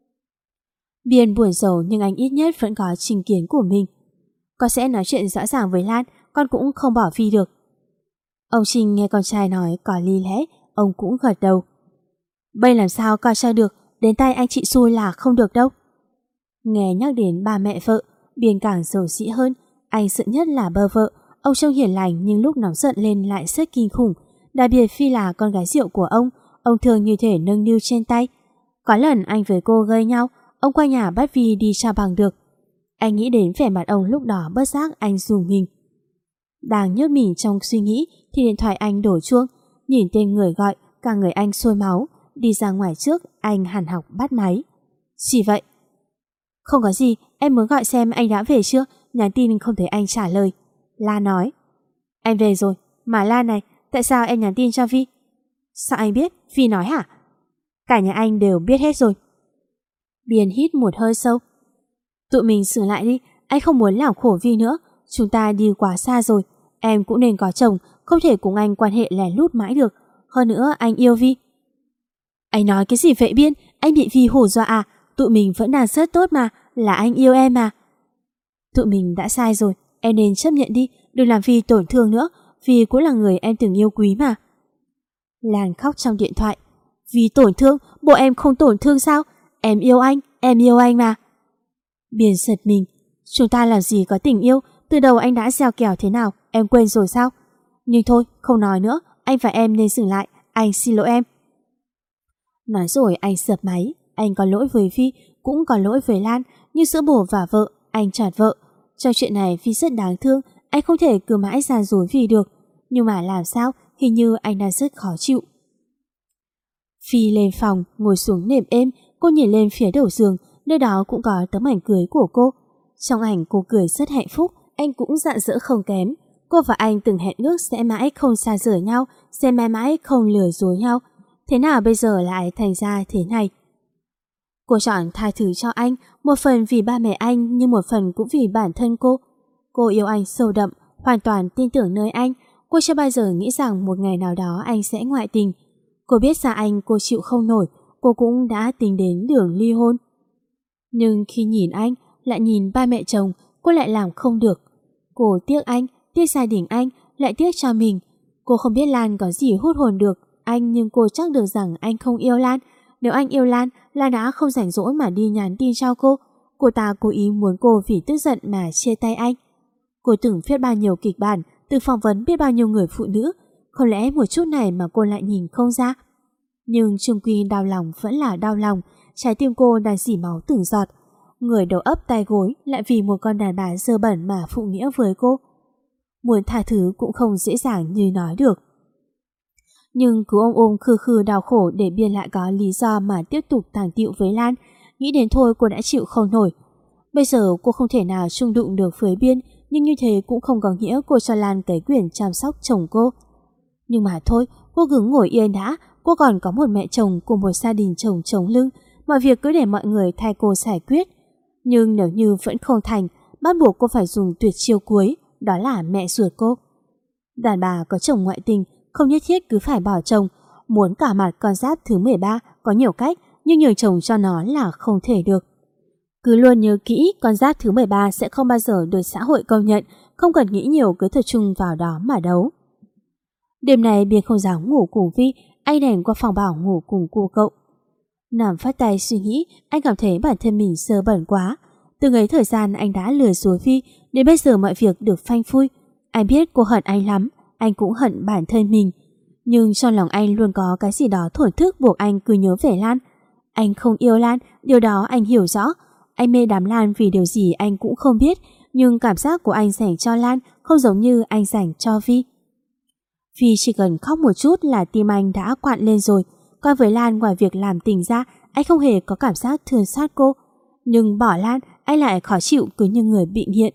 Biên buồn rầu nhưng anh ít nhất vẫn có chính kiến của mình. Con sẽ nói chuyện rõ ràng với Lan, con cũng không bỏ Phi được. Ông Trinh nghe con trai nói có lý lẽ, ông cũng gật đầu. Bây làm sao coi cho được, đến tay anh chị xui là không được đâu. Nghe nhắc đến ba mẹ vợ, Biên càng dầu dĩ hơn. Anh sợ nhất là bơ vợ. Ông trông hiền lành nhưng lúc nóng giận lên lại rất kinh khủng. Đặc biệt Phi là con gái rượu của ông, ông thường như thể nâng niu trên tay. Có lần anh với cô gây nhau, ông qua nhà bắt Vi đi cho bằng được. Anh nghĩ đến vẻ mặt ông lúc đó, bất giác anh rùng mình. Đang nhốt mình trong suy nghĩ thì điện thoại anh đổ chuông. Nhìn tên người gọi, cả người anh sôi máu. Đi ra ngoài trước, anh hằn học bắt máy. Gì vậy? Không có gì, em muốn gọi xem anh đã về chưa, nhắn tin không thấy anh trả lời. La nói. Em về rồi, mà La này, tại sao em nhắn tin cho Vi? Sao anh biết? Vi nói hả? Cả nhà anh đều biết hết rồi. Biên hít một hơi sâu. Tụi mình sửa lại đi, anh không muốn làm khổ Vi nữa. Chúng ta đi quá xa rồi. Em cũng nên có chồng, không thể cùng anh quan hệ lén lút mãi được. Hơn nữa anh yêu Vi. Anh nói cái gì vậy Biên? Anh bị Vi hù dọa à? Tụi mình vẫn đang rất tốt mà, là anh yêu em mà. Tụi mình đã sai rồi, em nên chấp nhận đi, đừng làm Vi tổn thương nữa. Vi cũng là người em từng yêu quý mà. Lan khóc trong điện thoại. Vi tổn thương? Bộ em không tổn thương sao? Em yêu anh, em yêu anh mà. Biên giật mình. Chúng ta làm gì có tình yêu, từ đầu anh đã gieo kèo thế nào, em quên rồi sao? Nhưng thôi, không nói nữa, anh và em nên dừng lại, anh xin lỗi em. Nói rồi anh sập máy. Anh có lỗi với Vi, cũng có lỗi với Lan, như giữa bố và vợ, anh chạt vợ. Trong chuyện này Vi rất đáng thương, anh không thể cứ mãi gian dối Vi được. Nhưng mà làm sao, hình như anh đang rất khó chịu. Phi lên phòng, ngồi xuống nệm êm, cô nhìn lên phía đầu giường, nơi đó cũng có tấm ảnh cưới của cô. Trong ảnh cô cười rất hạnh phúc, anh cũng rạng rỡ không kém. Cô và anh từng hẹn ước sẽ mãi không xa rời nhau, sẽ mãi mãi không lừa dối nhau. Thế nào bây giờ lại thành ra thế này? Cô chọn tha thứ cho anh, một phần vì ba mẹ anh nhưng một phần cũng vì bản thân cô. Cô yêu anh sâu đậm, hoàn toàn tin tưởng nơi anh. Cô chưa bao giờ nghĩ rằng một ngày nào đó anh sẽ ngoại tình. Cô biết ra anh cô chịu không nổi, cô cũng đã tính đến đường ly hôn. Nhưng khi nhìn anh, lại nhìn ba mẹ chồng, cô lại làm không được. Cô tiếc anh, tiếc gia đình anh, lại tiếc cho mình. Cô không biết Lan có gì hút hồn được anh, nhưng cô chắc được rằng anh không yêu Lan. Nếu anh yêu Lan, Lan đã không rảnh rỗi mà đi nhắn tin cho cô. Cô ta cố ý muốn cô vì tức giận mà chia tay anh. Cô từng viết bao nhiêu kịch bản, từng phỏng vấn biết bao nhiêu người phụ nữ. Không lẽ một chút này mà cô lại nhìn không ra? Nhưng chung quy đau lòng vẫn là đau lòng. Trái tim cô đang dỉ máu từng giọt. Người đầu ấp tay gối lại vì một con đàn bà dơ bẩn mà phụ nghĩa với cô. Muốn tha thứ cũng không dễ dàng như nói được. Nhưng cứ ôm ôm khư khư đau khổ để Biên lại có lý do mà tiếp tục tàng tiệu với Lan. Nghĩ đến thôi cô đã chịu không nổi. Bây giờ cô không thể nào chung đụng được với Biên, nhưng như thế cũng không có nghĩa cô cho Lan cái quyền chăm sóc chồng cô. Nhưng mà thôi, cô cứ ngồi yên đã. Cô còn có một mẹ chồng cùng một gia đình chồng chống lưng. Mọi việc cứ để mọi người thay cô giải quyết. Nhưng nếu như vẫn không thành, bắt buộc cô phải dùng tuyệt chiêu cuối, đó là mẹ ruột cô. Đàn bà có chồng ngoại tình không nhất thiết cứ phải bỏ chồng. Muốn cả mặt con giáp thứ mười ba có nhiều cách, nhưng nhường chồng cho nó là không thể được. Cứ luôn nhớ kỹ, con giáp thứ mười ba sẽ không bao giờ được xã hội công nhận. Không cần nghĩ nhiều, cứ tập trung vào đó mà đấu. Đêm này Biên không dám ngủ cùng Vi, anh đành qua phòng bảo ngủ cùng cô cậu. Nằm phát tay suy nghĩ, anh cảm thấy bản thân mình sơ bẩn quá. Từ ấy thời gian anh đã lừa dối Vi, đến bây giờ mọi việc được phanh phui. Anh biết cô hận anh lắm, anh cũng hận bản thân mình. Nhưng trong lòng anh luôn có cái gì đó thổn thức buộc anh cứ nhớ về Lan. Anh không yêu Lan, điều đó anh hiểu rõ. Anh mê đám Lan vì điều gì anh cũng không biết, nhưng cảm giác của anh dành cho Lan không giống như anh dành cho Vi. Vi chỉ cần khóc một chút là tim anh đã quặn lên rồi. Còn với Lan, ngoài việc làm tình ra, anh không hề có cảm giác thương xót cô. Nhưng bỏ Lan, anh lại khó chịu cứ như người bị nghiện.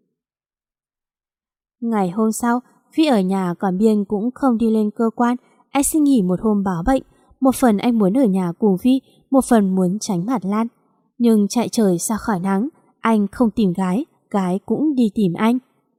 Ngày hôm sau, Vi ở nhà, còn Biên cũng không đi lên cơ quan. Anh xin nghỉ một hôm báo bệnh. Một phần anh muốn ở nhà cùng Vi, một phần muốn tránh mặt Lan. Nhưng chạy trời xa khỏi nắng, Anh không tìm gái, gái cũng đi tìm anh.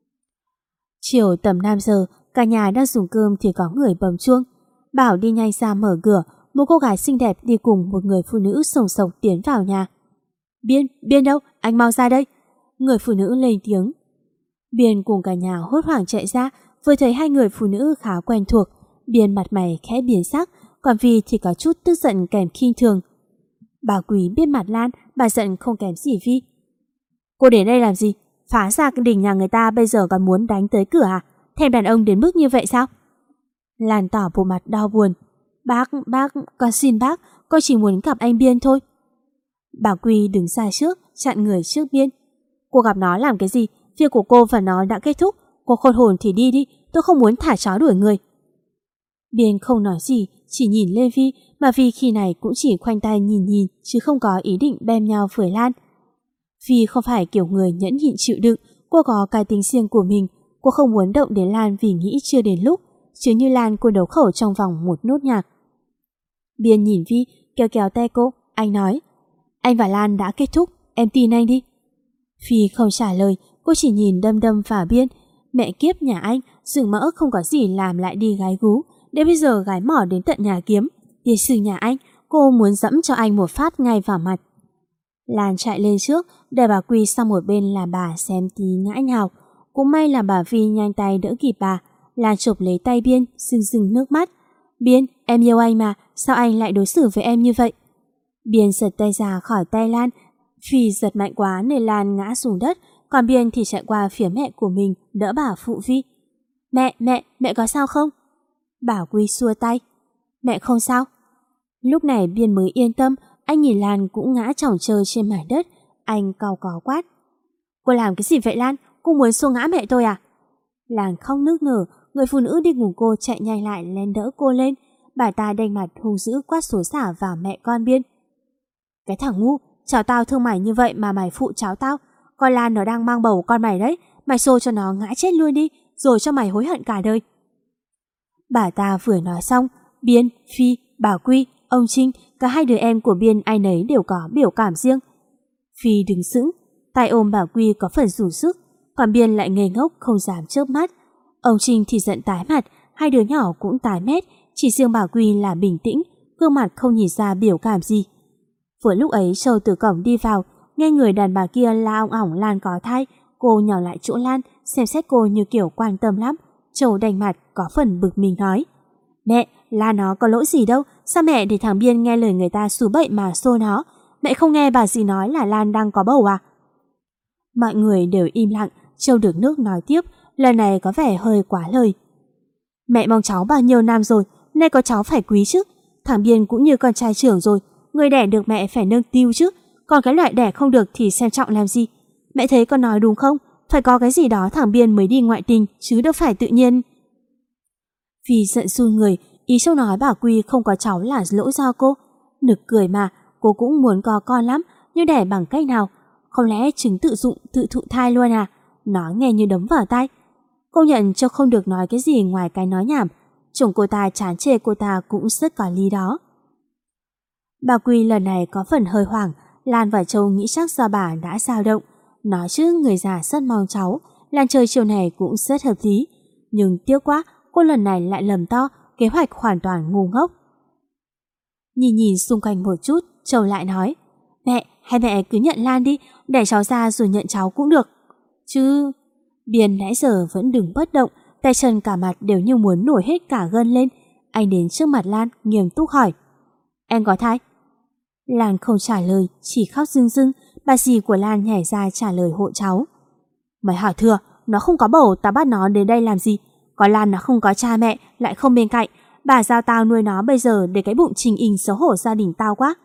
Chiều tầm năm giờ, cả nhà đang dùng cơm thì có người bấm chuông. Bảo đi nhanh ra mở cửa, một cô gái xinh đẹp đi cùng một người phụ nữ sồng sộc tiến vào nhà. Biên, Biên đâu? Anh mau ra đây. Người phụ nữ lên tiếng. Biên cùng cả nhà hốt hoảng chạy ra, vừa thấy hai người phụ nữ khá quen thuộc. Biên mặt mày khẽ biến sắc, còn Vi thì có chút tức giận kèm khinh thường. Bà Quý biết mặt Lan, bà giận không kém gì Vi. Cô đến đây làm gì? Phá ra cái đình nhà người ta bây giờ còn muốn đánh tới cửa à? Thèm đàn ông đến mức như vậy sao? Lan tỏ bộ mặt đau buồn. Bác, bác, con xin bác, con chỉ muốn gặp anh Biên thôi. Bà Quy đứng ra trước, chặn người trước Biên. Cô gặp nó làm cái gì? Việc của cô và nó đã kết thúc. Cô khôn hồn thì đi đi, tôi không muốn thả chó đuổi người. Biên không nói gì, chỉ nhìn lên Vi, mà Vi khi này cũng chỉ khoanh tay nhìn nhìn, chứ không có ý định bem nhau với Lan. Vi không phải kiểu người nhẫn nhịn chịu đựng, cô có cái tính riêng của mình, cô không muốn động đến Lan vì nghĩ chưa đến lúc, chứ như Lan cô đấu khẩu trong vòng một nốt nhạc. Biên nhìn Vi, kéo kéo tay cô, anh nói, anh và Lan đã kết thúc, em tin anh đi. Vi không trả lời, cô chỉ nhìn đâm đâm vào Biên. Mẹ kiếp nhà anh, rừng mỡ không có gì làm lại đi gái gú, để bây giờ gái mỏ đến tận nhà kiếm. Địa sư nhà anh, cô muốn dẫm cho anh một phát ngay vào mặt. Lan chạy lên trước, để bà Quy sang một bên làm bà xem tí ngã nhào. Cũng may là bà Vi nhanh tay đỡ kịp bà. Lan chụp lấy tay Biên, rưng rưng nước mắt. Biên, em yêu anh mà, sao anh lại đối xử với em như vậy? Biên giật tay ra khỏi tay Lan, vì giật mạnh quá nên Lan ngã xuống đất, còn Biên thì chạy qua phía mẹ của mình, đỡ bà phụ Vi. Mẹ, mẹ, mẹ có sao không? Bà Quy xua tay. Mẹ không sao. Lúc này Biên mới yên tâm, anh nhìn Lan cũng ngã chỏng trơ trên mặt đất, anh cau có quát. Cô làm cái gì vậy Lan? Cô muốn xô ngã mẹ tôi à? Lan khóc nức nở, người phụ nữ đi cùng cô chạy nhanh lại lên đỡ cô lên. Bà ta đanh mặt hung dữ quát xối xả vào mẹ con Biên. Cái thằng ngu, cháu tao thương mày như vậy mà mày phụ cháu tao. Coi Lan nó đang mang bầu con mày đấy, mày xô cho nó ngã chết luôn đi, rồi cho mày hối hận cả đời. Bà ta vừa nói xong, Biên, Phi, bà Quy, ông Trinh, cả hai đứa em của Biên ai nấy đều có biểu cảm riêng. Phi đứng sững, tay ôm bà Quy có phần rủ sức, còn Biên lại ngây ngốc không dám chớp mắt. Ông Trinh thì giận tái mặt, hai đứa nhỏ cũng tái mét, chỉ riêng bà Quy là bình tĩnh, gương mặt không nhìn ra biểu cảm gì. Vừa lúc ấy Châu từ cổng đi vào, nghe người đàn bà kia la ong ỏng Lan có thai, cô nhỏ lại chỗ Lan, xem xét cô như kiểu quan tâm lắm. Châu đành mặt có phần bực mình nói, mẹ, Lan nó có lỗi gì đâu, sao mẹ để thằng Biên nghe lời người ta xú bậy mà xô nó? Mẹ không nghe bà dì nói là Lan đang có bầu à? Mọi người đều im lặng, Châu được nước nói tiếp, lần này có vẻ hơi quá lời. Mẹ mong cháu bao nhiêu năm rồi, nay có cháu phải quý chứ. Thằng Biên cũng như con trai trưởng rồi, người đẻ được mẹ phải nâng tiêu chứ, còn cái loại đẻ không được thì xem trọng làm gì. Mẹ thấy con nói đúng không? Phải có cái gì đó thằng Biên mới đi ngoại tình, chứ đâu phải tự nhiên. Vì giận run người, ý Châu nói bà Quy không có cháu là lỗi do cô. Nực cười mà, cô cũng muốn có con lắm, nhưng đẻ bằng cách nào? Không lẽ trứng tự dụng, tự thụ thai luôn à? Nói nghe như đấm vào tai. Cô nhận Châu không được nói cái gì ngoài cái nói nhảm. Chồng cô ta chán chê cô ta cũng rất có lý đó. Bà Quy lần này có phần hơi hoảng, Lan và Châu nghĩ chắc do bà đã dao động. Nói chứ người già rất mong cháu, Lan chơi chiều này cũng rất hợp lý. Nhưng tiếc quá, cô lần này lại lầm to, kế hoạch hoàn toàn ngu ngốc. Nhìn nhìn xung quanh một chút, Châu lại nói, mẹ, hay mẹ cứ nhận Lan đi, để cháu ra rồi nhận cháu cũng được. Chứ... Biên nãy giờ vẫn đứng bất động, tay chân cả mặt đều như muốn nổi hết cả gân lên. Anh đến trước mặt Lan, nghiêm túc hỏi, em có thai? Lan không trả lời, chỉ khóc rưng rưng. Bà dì của Lan nhảy ra trả lời hộ cháu. Mày hỏi thừa, nó không có bầu, tao bắt nó đến đây làm gì? Có Lan nó không có cha mẹ, lại không bên cạnh. Bà giao tao nuôi nó bây giờ để cái bụng trình hình xấu hổ gia đình tao quá.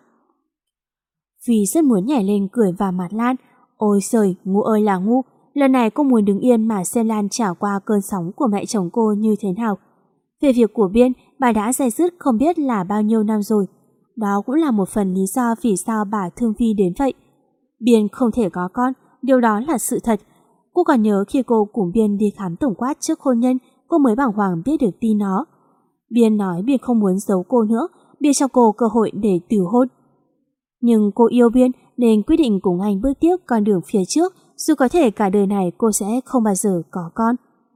Vì rất muốn nhảy lên cười vào mặt Lan. Ôi trời, ngu ơi là ngu. Lần này cô muốn đứng yên mà xem Lan trải qua cơn sóng của mẹ chồng cô như thế nào. Về việc của Biên, bà đã dè dứt không biết là bao nhiêu năm rồi. Đó cũng là một phần lý do vì sao bà thương Vi đến vậy. Biên không thể có con, điều đó là sự thật. Cô còn nhớ khi cô cùng Biên đi khám tổng quát trước hôn nhân, cô mới bàng hoàng biết được tin nó. Biên nói Biên không muốn giấu cô nữa, Biên cho cô cơ hội để từ hôn. Nhưng cô yêu Biên, nên quyết định cùng anh bước tiếp con đường phía trước, dù có thể cả đời này cô sẽ không bao giờ có con.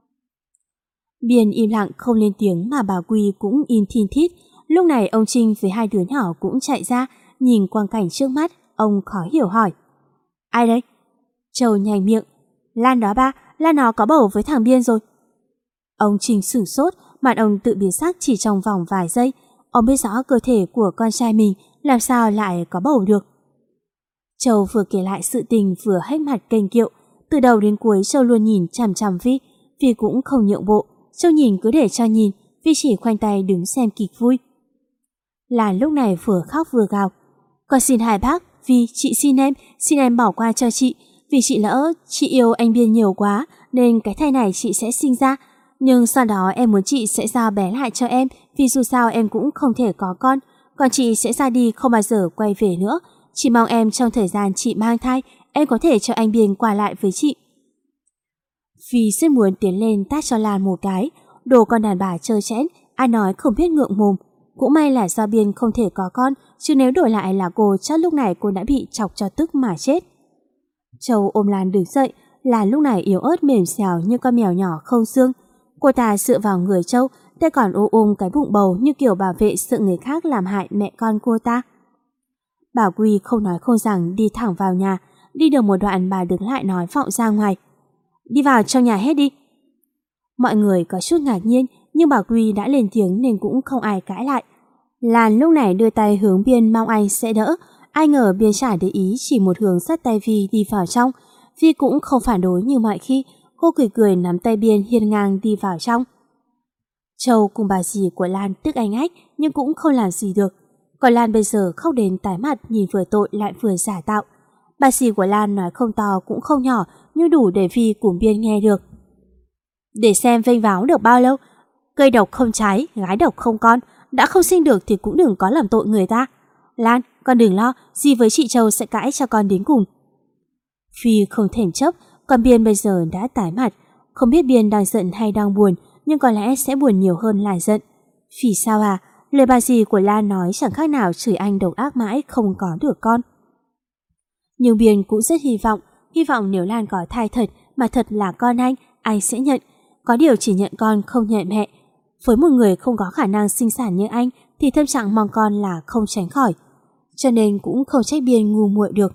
Biên im lặng không lên tiếng mà bà Quy cũng im thin thít. Lúc này ông Trinh với hai đứa nhỏ cũng chạy ra, nhìn quang cảnh trước mắt, ông khó hiểu hỏi. Ai đấy? Châu nhanh miệng. Lan đó ba, Lan nó có bầu với thằng Biên rồi. Ông Trinh sửng sốt, mặt ông tự biến sắc chỉ trong vòng vài giây. Ông biết rõ cơ thể của con trai mình làm sao lại có bầu được. Châu vừa kể lại sự tình vừa hách mặt kênh kiệu. Từ đầu đến cuối Châu luôn nhìn chằm chằm Vi, Vi cũng không nhượng bộ. Châu nhìn cứ để cho nhìn, Vi chỉ khoanh tay đứng xem kịch vui. Lan lúc này vừa khóc vừa gào. Con xin hai bác, Vi, chị xin em, xin em bỏ qua cho chị. Vì chị lỡ, chị yêu anh Biên nhiều quá, nên cái thai này chị sẽ sinh ra. Nhưng sau đó em muốn chị sẽ giao bé lại cho em, vì dù sao em cũng không thể có con. Còn chị sẽ ra đi không bao giờ quay về nữa. Chỉ mong em trong thời gian chị mang thai, em có thể cho anh Biên qua lại với chị. Vì rất muốn tiến lên tát cho Lan một cái. Đồ con đàn bà trơ trẽn, ai nói không biết ngượng mồm. Cũng may là do Biên không thể có con, chứ nếu đổi lại là cô chắc lúc này cô đã bị chọc cho tức mà chết. Châu ôm Lan đứng dậy, Lan lúc này yếu ớt mềm xèo như con mèo nhỏ không xương. Cô ta dựa vào người Châu, tay còn ôm ôm cái bụng bầu như kiểu bảo vệ sợ người khác làm hại mẹ con cô ta. Bà Quy không nói không rằng đi thẳng vào nhà. Đi được một đoạn bà đứng lại nói vọng ra ngoài. Đi vào trong nhà hết đi. Mọi người có chút ngạc nhiên, nhưng bà Quy đã lên tiếng nên cũng không ai cãi lại. Lan lúc này đưa tay hướng Biên mong anh sẽ đỡ. Ai ngờ Biên chả để ý, chỉ một hướng dắt tay Vi đi vào trong. Vi cũng không phản đối như mọi khi, cô cười cười nắm tay Biên hiên ngang đi vào trong. Châu cùng bà dì của Lan tức anh ách nhưng cũng không làm gì được. Còn Lan bây giờ khóc đến tái mặt, nhìn vừa tội lại vừa giả tạo. Bà dì của Lan nói không to cũng không nhỏ, nhưng đủ để Vi cùng Biên nghe được. Để xem vênh váo được bao lâu. Cây độc không trái, gái độc không con. Đã không sinh được thì cũng đừng có làm tội người ta. Lan, con đừng lo, dì với chị Châu sẽ cãi cho con đến cùng. Vi không thèm chấp, còn Biên bây giờ đã tái mặt. Không biết Biên đang giận hay đang buồn, nhưng có lẽ sẽ buồn nhiều hơn là giận. Vì sao à? Lời bà dì của Lan nói chẳng khác nào chửi anh độc ác mãi không có được con. Nhưng Biên cũng rất hy vọng, hy vọng nếu Lan có thai thật mà thật là con anh, anh sẽ nhận. Có điều chỉ nhận con không nhận mẹ. Với một người không có khả năng sinh sản như anh thì tâm trạng mong con là không tránh khỏi. Cho nên cũng không trách Biên ngu muội được.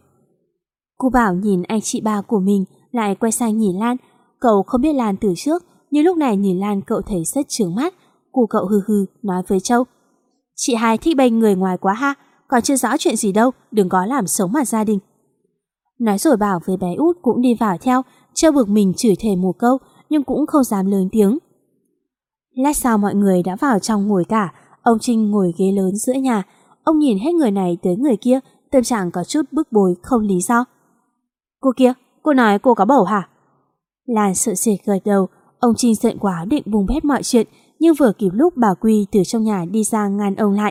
Cô Bảo nhìn anh chị ba của mình lại quay sang nhìn Lan. Cậu không biết Lan từ trước, nhưng lúc này nhìn Lan cậu thấy rất chướng mắt. Cô cậu hừ hừ nói với Châu. Chị hai thích bênh người ngoài quá ha, còn chưa rõ chuyện gì đâu, đừng có làm sống mặt gia đình. Nói rồi Bảo với bé út cũng đi vào theo. Châu bực mình chửi thề một câu nhưng cũng không dám lớn tiếng. Lát sau mọi người đã vào trong ngồi cả. Ông Trinh ngồi ghế lớn giữa nhà. Ông nhìn hết người này tới người kia, tâm trạng có chút bức bối không lý do. Cô kia, cô nói cô có bầu hả? Lan sợ sệt gật đầu. Ông Trinh giận quá định bùng bét mọi chuyện, nhưng vừa kịp lúc bà Quy từ trong nhà đi ra ngăn ông lại.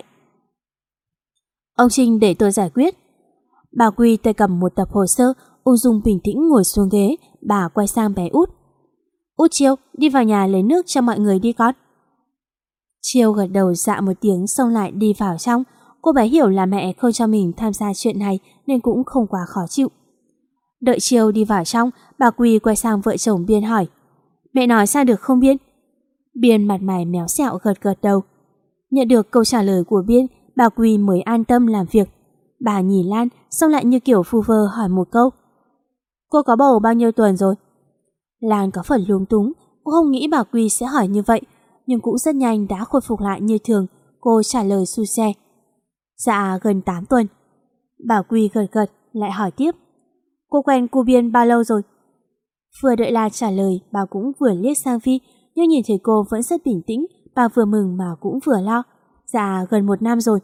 Ông Trinh để tôi giải quyết. Bà Quy tay cầm một tập hồ sơ, ung dung bình tĩnh ngồi xuống ghế. Bà quay sang bé út. Út Chiêu, đi vào nhà lấy nước cho mọi người đi con. Chiêu gật đầu dạ một tiếng xong lại đi vào trong. Cô bé hiểu là mẹ không cho mình tham gia chuyện này nên cũng không quá khó chịu. Đợi Chiêu đi vào trong, bà Quy quay sang vợ chồng Biên hỏi. Mẹ nói sao được không Biên? Biên mặt mày méo xẹo gật gật đầu. Nhận được câu trả lời của Biên, bà Quy mới an tâm làm việc. Bà nhìn Lan xong lại như kiểu phu vơ hỏi một câu. Cô có bầu bao nhiêu tuần rồi? Lan có phần lúng túng, cô không nghĩ bà Quy sẽ hỏi như vậy, nhưng cũng rất nhanh đã khôi phục lại như thường. Cô trả lời xui xe. Dạ gần tám tuần. Bà Quy gật gật lại hỏi tiếp. Cô quen cô Biên bao lâu rồi? Vừa đợi Lan trả lời, bà cũng vừa liếc sang Vi, nhưng nhìn thấy cô vẫn rất bình tĩnh, bà vừa mừng mà cũng vừa lo. Dạ gần một năm rồi.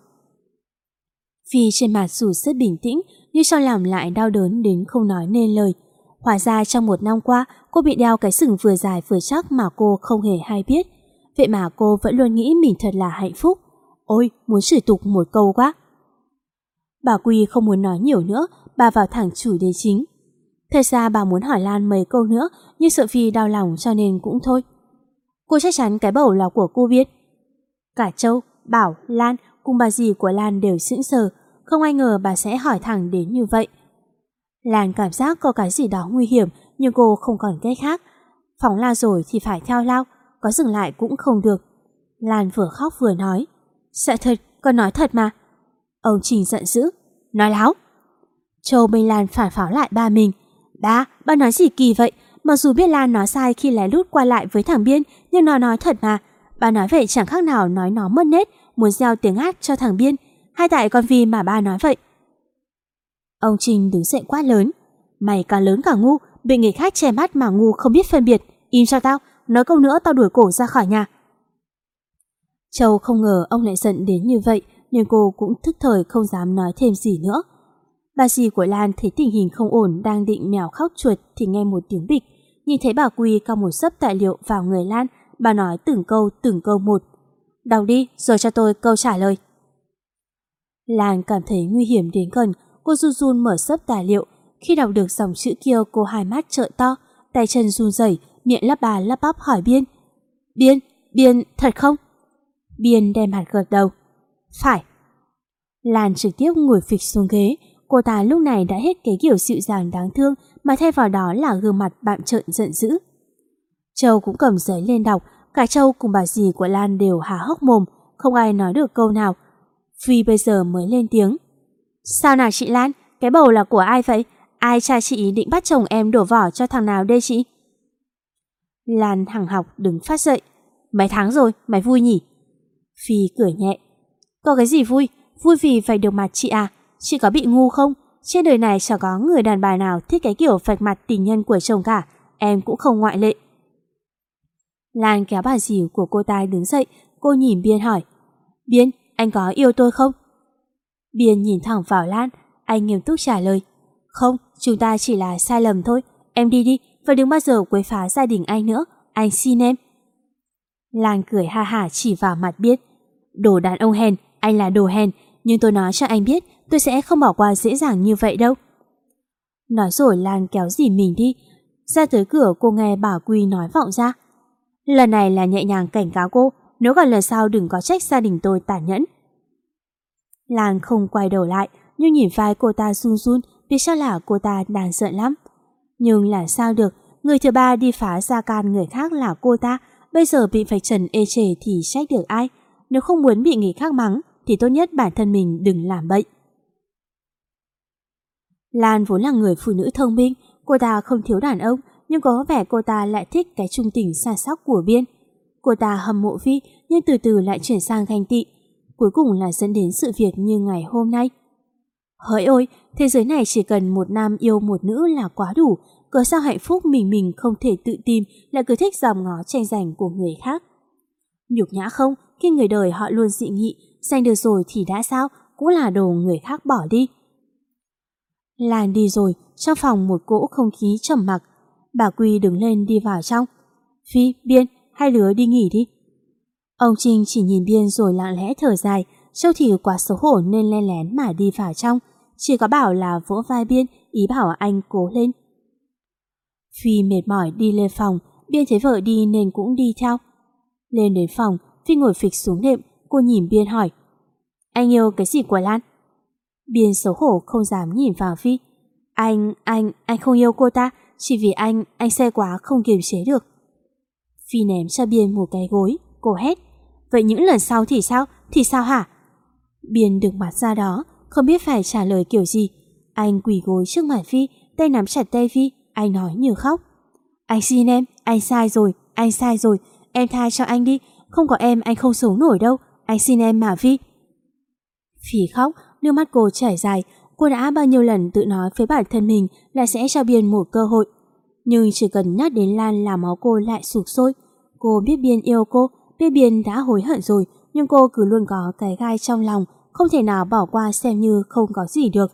Vi trên mặt dù rất bình tĩnh, nhưng trong lòng lại đau đớn đến không nói nên lời. Hóa ra trong một năm qua, cô bị đeo cái sừng vừa dài vừa chắc mà cô không hề hay biết. Vậy mà cô vẫn luôn nghĩ mình thật là hạnh phúc. Ôi, muốn chửi tục một câu quá. Bà Quy không muốn nói nhiều nữa, bà vào thẳng chủ đề chính. Thật ra bà muốn hỏi Lan mấy câu nữa, nhưng sợ Vi đau lòng cho nên cũng thôi. Cô chắc chắn cái bầu là của cô Biên. Cả Châu, Bảo, Lan cùng bà dì của Lan đều sững sờ. Không ai ngờ bà sẽ hỏi thẳng đến như vậy. Lan cảm giác có cái gì đó nguy hiểm, nhưng cô không còn cách khác. Phóng lao rồi thì phải theo lao, có dừng lại cũng không được. Lan vừa khóc vừa nói, sợ thật, con nói thật mà. Ông Trình giận dữ, nói láo. Châu bên Lan phản pháo lại ba mình. Ba, ba nói gì kỳ vậy? Mặc dù biết Lan nói sai khi lén lút qua lại với thằng Biên, nhưng nó nói thật mà. Ba nói vậy chẳng khác nào nói nó mất nết, muốn gieo tiếng át cho thằng Biên. Hay tại con Vi mà ba nói vậy? Ông Trình đứng dậy quát lớn, mày càng lớn càng ngu, bị người khác che mắt mà ngu không biết phân biệt. Im cho tao, nói câu nữa tao đuổi cổ ra khỏi nhà. Châu không ngờ ông lại giận đến như vậy, nhưng cô cũng thức thời không dám nói thêm gì nữa. Bà dì của Lan thấy tình hình không ổn, đang định mèo khóc chuột thì nghe một tiếng bịch. Nhìn thấy bà Quy cong một xấp tài liệu vào người Lan, bà nói từng câu từng câu một. Đọc đi rồi cho tôi câu trả lời. Lan cảm thấy nguy hiểm đến gần, cô run run mở xấp tài liệu. Khi đọc được dòng chữ kia, cô hai mắt trợn to, tay chân run rẩy, miệng lắp bà lắp bắp hỏi Biên. Biên, Biên, thật không? Biên đem hạt gật đầu. Phải. Lan trực tiếp ngồi phịch xuống ghế. Cô ta lúc này đã hết cái kiểu dịu dàng đáng thương, mà thay vào đó là gương mặt bặm trợn giận dữ. Châu cũng cầm giấy lên đọc. Cả Châu cùng bà dì của Lan đều há hốc mồm, không ai nói được câu nào. Phi bây giờ mới lên tiếng. Sao nào chị Lan, cái bầu là của ai vậy? Ai cha chị định bắt chồng em đổ vỏ cho thằng nào đây chị? Lan hằng học đứng phát dậy. Mấy tháng rồi, mày vui nhỉ? Phi cười nhẹ. Có cái gì vui? Vui vì phải được mặt chị à? Chị có bị ngu không? Trên đời này chẳng có người đàn bà nào thích cái kiểu vạch mặt tình nhân của chồng cả. Em cũng không ngoại lệ. Lan kéo bà dì của cô ta đứng dậy. Cô nhìn Biên hỏi. Biên, anh có yêu tôi không? Biên nhìn thẳng vào Lan. Anh nghiêm túc trả lời. Không, chúng ta chỉ là sai lầm thôi. Em đi đi, và đừng bao giờ quấy phá gia đình anh nữa. Anh xin em. Lan cười ha hả chỉ vào mặt Biên. Đồ đàn ông hèn, anh là đồ hèn. Nhưng tôi nói cho anh biết, tôi sẽ không bỏ qua dễ dàng như vậy đâu. Nói rồi Lan kéo dì mình đi. Ra tới cửa cô nghe bà Quy nói vọng ra. Lần này là nhẹ nhàng cảnh cáo cô, nếu còn lần sau đừng có trách gia đình tôi tàn nhẫn. Lan không quay đầu lại, nhưng nhìn vai cô ta run run, vì sao là cô ta đang giận lắm. Nhưng là sao được, người thứ ba đi phá gia can người khác là cô ta, bây giờ bị vạch trần ê chề thì trách được ai? Nếu không muốn bị người khác mắng, thì tốt nhất bản thân mình đừng làm bậy. Lan vốn là người phụ nữ thông minh, cô ta không thiếu đàn ông, nhưng có vẻ cô ta lại thích cái trung tình săn sóc của Biên. Cô ta hâm mộ Vi, nhưng từ từ lại chuyển sang ganh tị. Cuối cùng là dẫn đến sự việc như ngày hôm nay. Hỡi ôi, thế giới này chỉ cần một nam yêu một nữ là quá đủ, cớ sao hạnh phúc mình mình không thể tự tìm, lại cứ thích dòm ngó tranh giành của người khác. Nhục nhã không, khi người đời họ luôn dị nghị, giành được rồi thì đã sao, cũng là đồ người khác bỏ đi. Lan đi rồi, trong phòng một cỗ không khí trầm mặc. Bà Quy đứng lên đi vào trong. Phi, Biên, hai đứa đi nghỉ đi. Ông Trinh chỉ nhìn Biên rồi lặng lẽ thở dài. Châu thì quá xấu hổ nên len lén mà đi vào trong. Chỉ có bảo là vỗ vai Biên, ý bảo anh cố lên. Phi mệt mỏi đi lên phòng. Biên thấy vợ đi nên cũng đi theo. Lên đến phòng, Phi ngồi phịch xuống đệm. Cô nhìn Biên hỏi. Anh yêu cái gì của Lan? Biên xấu hổ không dám nhìn vào Phi. Anh, anh, anh không yêu cô ta. Chỉ vì anh, anh say quá không kiềm chế được. Phi ném cho Biên một cái gối. Cô hét. Vậy những lần sau thì sao? Thì sao hả? Biên được mặt ra đó, không biết phải trả lời kiểu gì. Anh quỳ gối trước mặt Phi, tay nắm chặt tay Phi. Anh nói như khóc. Anh xin em, anh sai rồi, anh sai rồi. Em tha cho anh đi, không có em anh không sống nổi đâu. Anh xin em mà Phi. Phi khóc, nước mắt cô chảy dài. Cô đã bao nhiêu lần tự nói với bản thân mình là sẽ cho Biên một cơ hội. Nhưng chỉ cần nhắc đến Lan là máu cô lại sục sôi. Cô biết Biên yêu cô, biết Biên đã hối hận rồi, nhưng cô cứ luôn có cái gai trong lòng, không thể nào bỏ qua xem như không có gì được.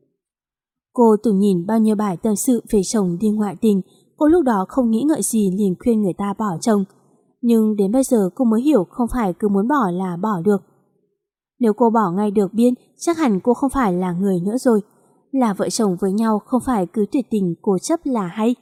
Cô từng nhìn bao nhiêu bài tâm sự về chồng đi ngoại tình, cô lúc đó không nghĩ ngợi gì liền khuyên người ta bỏ chồng. Nhưng đến bây giờ cô mới hiểu không phải cứ muốn bỏ là bỏ được. Nếu cô bỏ ngay được Biên, chắc hẳn cô không phải là người nữa rồi. Là vợ chồng với nhau không phải cứ tuyệt tình cố chấp là hay.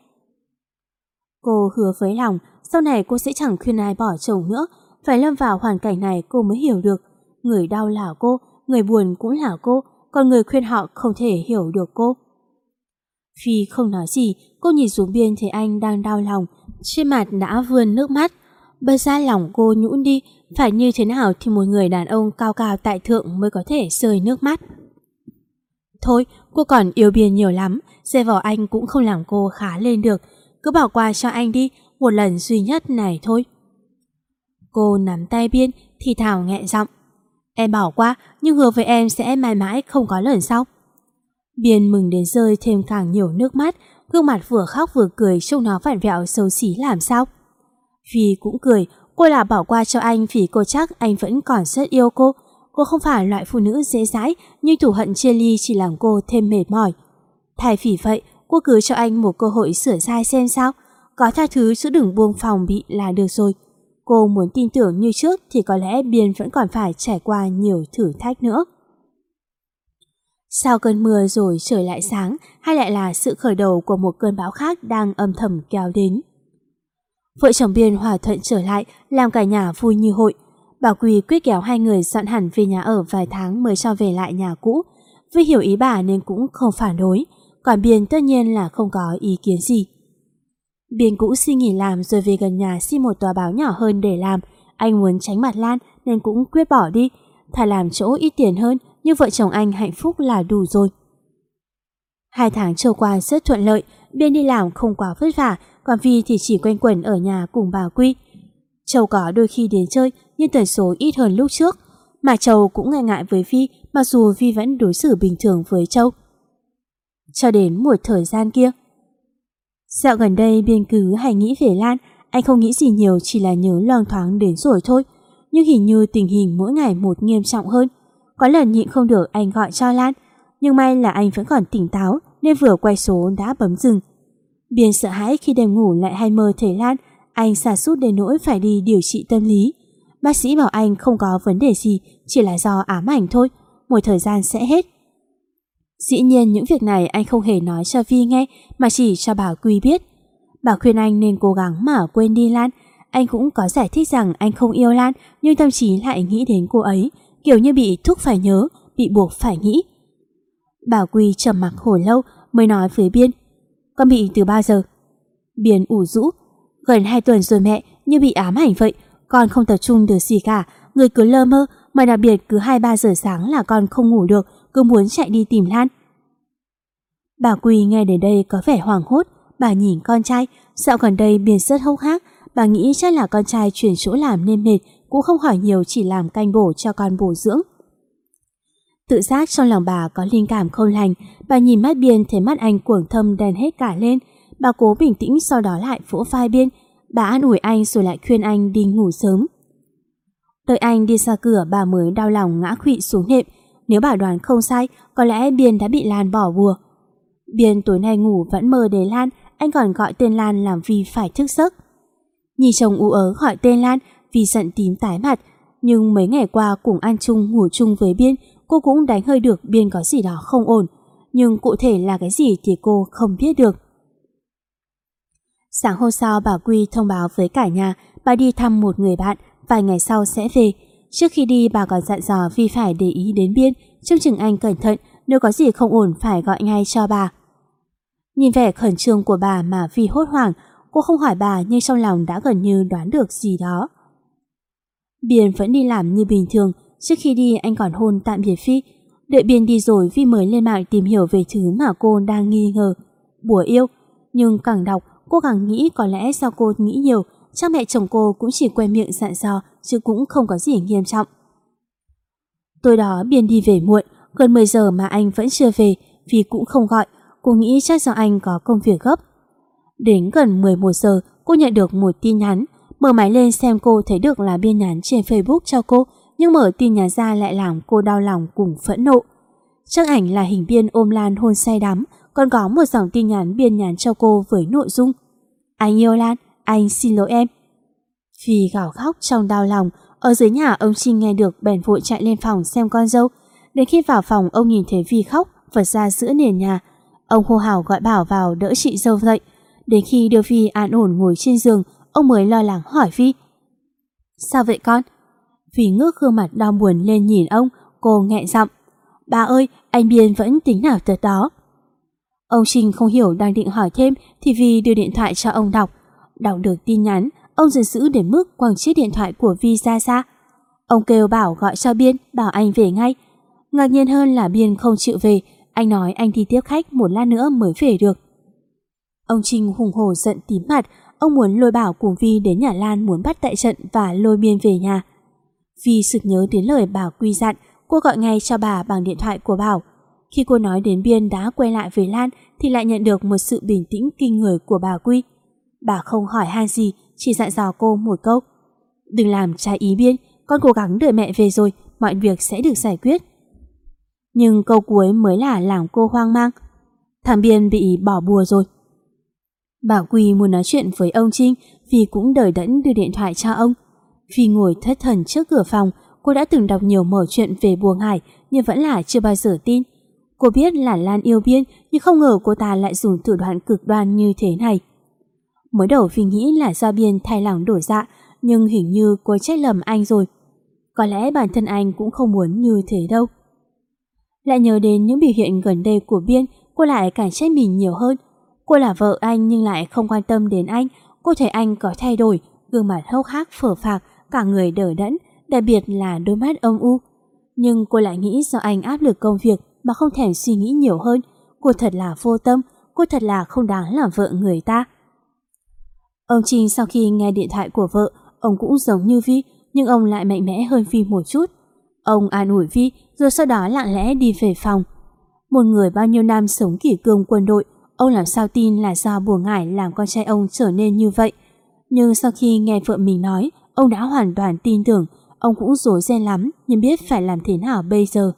Cô hứa với lòng, sau này cô sẽ chẳng khuyên ai bỏ chồng nữa. Phải lâm vào hoàn cảnh này cô mới hiểu được. Người đau là cô, người buồn cũng là cô, còn người khuyên họ không thể hiểu được cô. Phi không nói gì, cô nhìn xuống Biên thấy anh đang đau lòng, trên mặt đã vươn nước mắt. Bớt ra lòng cô nhũn đi, phải như thế nào thì một người đàn ông cao cao tại thượng mới có thể rơi nước mắt. Thôi, cô còn yêu Biên nhiều lắm, dè vào anh cũng không làm cô khá lên được, cứ bỏ qua cho anh đi, một lần duy nhất này thôi. Cô nắm tay Biên, thì thào nghẹn giọng. Em bỏ qua, nhưng hứa với em sẽ mãi mãi không có lần sau. Biên mừng đến rơi thêm càng nhiều nước mắt, gương mặt vừa khóc vừa cười trông nó vặn vẹo xấu xí làm sao. Phi cũng cười, cô là bỏ qua cho anh vì cô chắc anh vẫn còn rất yêu cô. Cô không phải loại phụ nữ dễ dãi, nhưng thù hận chia ly chỉ làm cô thêm mệt mỏi. Thay vì vậy, cô cứ cho anh một cơ hội sửa sai xem sao. Có tha thứ chứ đừng buông phòng bị là được rồi. Cô muốn tin tưởng như trước thì có lẽ Biên vẫn còn phải trải qua nhiều thử thách nữa. Sau cơn mưa rồi trời lại sáng, hay lại là sự khởi đầu của một cơn bão khác đang âm thầm kéo đến. Vợ chồng Biên hòa thuận trở lại, làm cả nhà vui như hội. Bà Quỳ quyết kéo hai người dọn hẳn về nhà ở vài tháng mới cho về lại nhà cũ. Vì hiểu ý bà nên cũng không phản đối, còn Biên tất nhiên là không có ý kiến gì. Biên cũng xin nghỉ làm rồi về gần nhà xin một tòa báo nhỏ hơn để làm. Anh muốn tránh mặt Lan nên cũng quyết bỏ đi. Thà làm chỗ ít tiền hơn, nhưng vợ chồng anh hạnh phúc là đủ rồi. Hai tháng trôi qua rất thuận lợi, Biên đi làm không quá vất vả, còn Vi thì chỉ quanh quẩn ở nhà cùng bà Quy. Châu có đôi khi đến chơi, nhưng tần số ít hơn lúc trước. Mà Châu cũng ngại ngại với Vi, mặc dù Vi vẫn đối xử bình thường với Châu. Cho đến một thời gian kia. Dạo gần đây Biên cứ hay nghĩ về Lan, anh không nghĩ gì nhiều, chỉ là nhớ loang thoáng đến rồi thôi. Nhưng hình như tình hình mỗi ngày một nghiêm trọng hơn. Có lần nhịn không được anh gọi cho Lan, nhưng may là anh vẫn còn tỉnh táo nên vừa quay số đã bấm dừng. Biên sợ hãi khi đêm ngủ lại hay mơ thấy Lan, anh sa sút đến nỗi phải đi điều trị tâm lý. Bác sĩ bảo anh không có vấn đề gì, chỉ là do ám ảnh thôi, một thời gian sẽ hết. Dĩ nhiên những việc này anh không hề nói cho Vi nghe, mà chỉ cho bà Quy biết. Bà khuyên anh nên cố gắng mà quên đi Lan. Anh cũng có giải thích rằng anh không yêu Lan, nhưng tâm trí lại nghĩ đến cô ấy, kiểu như bị thúc phải nhớ, bị buộc phải nghĩ. Bà Quy trầm mặc hồi lâu mới nói với Biên. Con bị từ bao giờ? Biên ủ rũ. Gần hai tuần rồi mẹ, như bị ám ảnh vậy. Con không tập trung được gì cả, người cứ lơ mơ, mà đặc biệt cứ hai ba giờ sáng là con không ngủ được, cứ muốn chạy đi tìm Lan. Bà Quy nghe đến đây có vẻ hoảng hốt. Bà nhìn con trai, dạo gần đây Biên rất hốc hác. Bà nghĩ chắc là con trai chuyển chỗ làm nên mệt, cũng không hỏi nhiều, chỉ làm canh bổ cho con bổ dưỡng. Tự giác trong lòng bà có linh cảm không lành. Bà nhìn mắt Biên thấy mắt anh cuồng thâm đen hết cả lên. Bà cố bình tĩnh, sau đó lại vỗ vai Biên. Bà an ủi anh rồi lại khuyên anh đi ngủ sớm. Đợi anh đi ra cửa, bà mới đau lòng ngã khuỵu xuống nệm. Nếu bà đoán không sai, có lẽ Biên đã bị Lan bỏ bùa. Biên tối nay ngủ vẫn mơ đến Lan, anh còn gọi tên Lan làm Vi phải thức giấc. Nhìn chồng ú ớ gọi tên Lan, Vi giận tím tái mặt. Nhưng mấy ngày qua cùng ăn chung ngủ chung với Biên, cô cũng đánh hơi được Biên có gì đó không ổn. Nhưng cụ thể là cái gì thì cô không biết được. Sáng hôm sau bà Quy thông báo với cả nhà bà đi thăm một người bạn, vài ngày sau sẽ về. Trước khi đi bà còn dặn dò Vi phải để ý đến Biên, trông chừng anh cẩn thận, nếu có gì không ổn phải gọi ngay cho bà. Nhìn vẻ khẩn trương của bà mà Vi hốt hoảng, cô không hỏi bà nhưng trong lòng đã gần như đoán được gì đó. Biên vẫn đi làm như bình thường. Trước khi đi anh còn hôn tạm biệt Vi. Đợi Biên đi rồi Vi mới lên mạng tìm hiểu về thứ mà cô đang nghi ngờ, bùa yêu. Nhưng càng đọc cô càng nghĩ có lẽ do cô nghĩ nhiều, chắc mẹ chồng cô cũng chỉ quen miệng dặn dò chứ cũng không có gì nghiêm trọng. Tối đó Biên đi về muộn, gần mười giờ mà anh vẫn chưa về. Vi cũng không gọi, cô nghĩ chắc do anh có công việc gấp. Đến gần mười một giờ cô nhận được một tin nhắn. Mở máy lên xem cô thấy được là Biên nhắn trên Facebook cho cô, nhưng mở tin nhắn ra lại làm cô đau lòng cùng phẫn nộ. Chắc ảnh là hình Biên ôm Lan hôn say đắm, còn có một dòng tin nhắn Biên nhắn cho cô với nội dung: anh yêu Lan, anh xin lỗi em. Vì gào khóc trong đau lòng. Ở dưới nhà ông Trinh nghe được bèn vội chạy lên phòng xem con dâu. Đến khi vào phòng ông nhìn thấy Vi khóc vật ra giữa nền nhà. Ông hô hào gọi Bảo vào đỡ chị dâu dậy. Đến khi đưa Vi an ổn ngồi trên giường, ông mới lo lắng hỏi Vi: sao vậy con? Vi ngước gương mặt đau buồn lên nhìn ông. Cô nghẹn giọng: ba ơi, anh Biên vẫn tính nào tới đó. Ông Trinh không hiểu đang định hỏi thêm thì Vi đưa điện thoại cho ông đọc. Đọc được tin nhắn, ông giận dữ đến mức quăng chiếc điện thoại của Vi ra xa. Ông kêu Bảo gọi cho Biên, bảo anh về ngay. Ngạc nhiên hơn là Biên không chịu về, anh nói anh đi tiếp khách một lát nữa mới về được. Ông Trinh hùng hổ giận tím mặt, ông muốn lôi Bảo cùng Vi đến nhà Lan muốn bắt tại trận và lôi Biên về nhà. Vi sực nhớ đến lời bà Quy dặn, cô gọi ngay cho bà bằng điện thoại của Bảo. Khi cô nói đến Biên đã quay lại với Lan thì lại nhận được một sự bình tĩnh kinh người của bà Quy. Bà không hỏi han gì, chỉ dặn dò cô một câu: đừng làm trái ý Biên, con cố gắng đợi mẹ về rồi, mọi việc sẽ được giải quyết. Nhưng câu cuối mới là làm cô hoang mang. Thằng Biên bị bỏ bùa rồi. Bà Quy muốn nói chuyện với ông Trinh, vì cũng đợi đẫn đưa điện thoại cho ông. Vì ngồi thất thần trước cửa phòng, cô đã từng đọc nhiều mẩu chuyện về bùa ngải nhưng vẫn là chưa bao giờ tin. Cô biết là Lan yêu Biên nhưng không ngờ cô ta lại dùng thủ đoạn cực đoan như thế này. Mới đầu Phi nghĩ là do Biên thay lòng đổi dạ, nhưng hình như cô trách lầm anh rồi. Có lẽ bản thân anh cũng không muốn như thế đâu. Lại nhớ đến những biểu hiện gần đây của Biên, cô lại càng trách mình nhiều hơn. Cô là vợ anh nhưng lại không quan tâm đến anh. Cô thấy anh có thay đổi, gương mặt hốc hác phở phạc, cả người đờ đẫn, đặc biệt là đôi mắt âm u. Nhưng cô lại nghĩ do anh áp lực công việc mà không thèm suy nghĩ nhiều hơn. Cô thật là vô tâm, cô thật là không đáng làm vợ người ta. Ông Trinh sau khi nghe điện thoại của vợ, ông cũng giống như Vi, nhưng ông lại mạnh mẽ hơn Vi một chút. Ông an ủi Vi rồi sau đó lặng lẽ đi về phòng. Một người bao nhiêu năm sống kỷ cương quân đội, ông làm sao tin là do bùa ngải làm con trai ông trở nên như vậy. Nhưng sau khi nghe vợ mình nói, ông đã hoàn toàn tin tưởng. Ông cũng rối ren lắm nhưng biết phải làm thế nào bây giờ.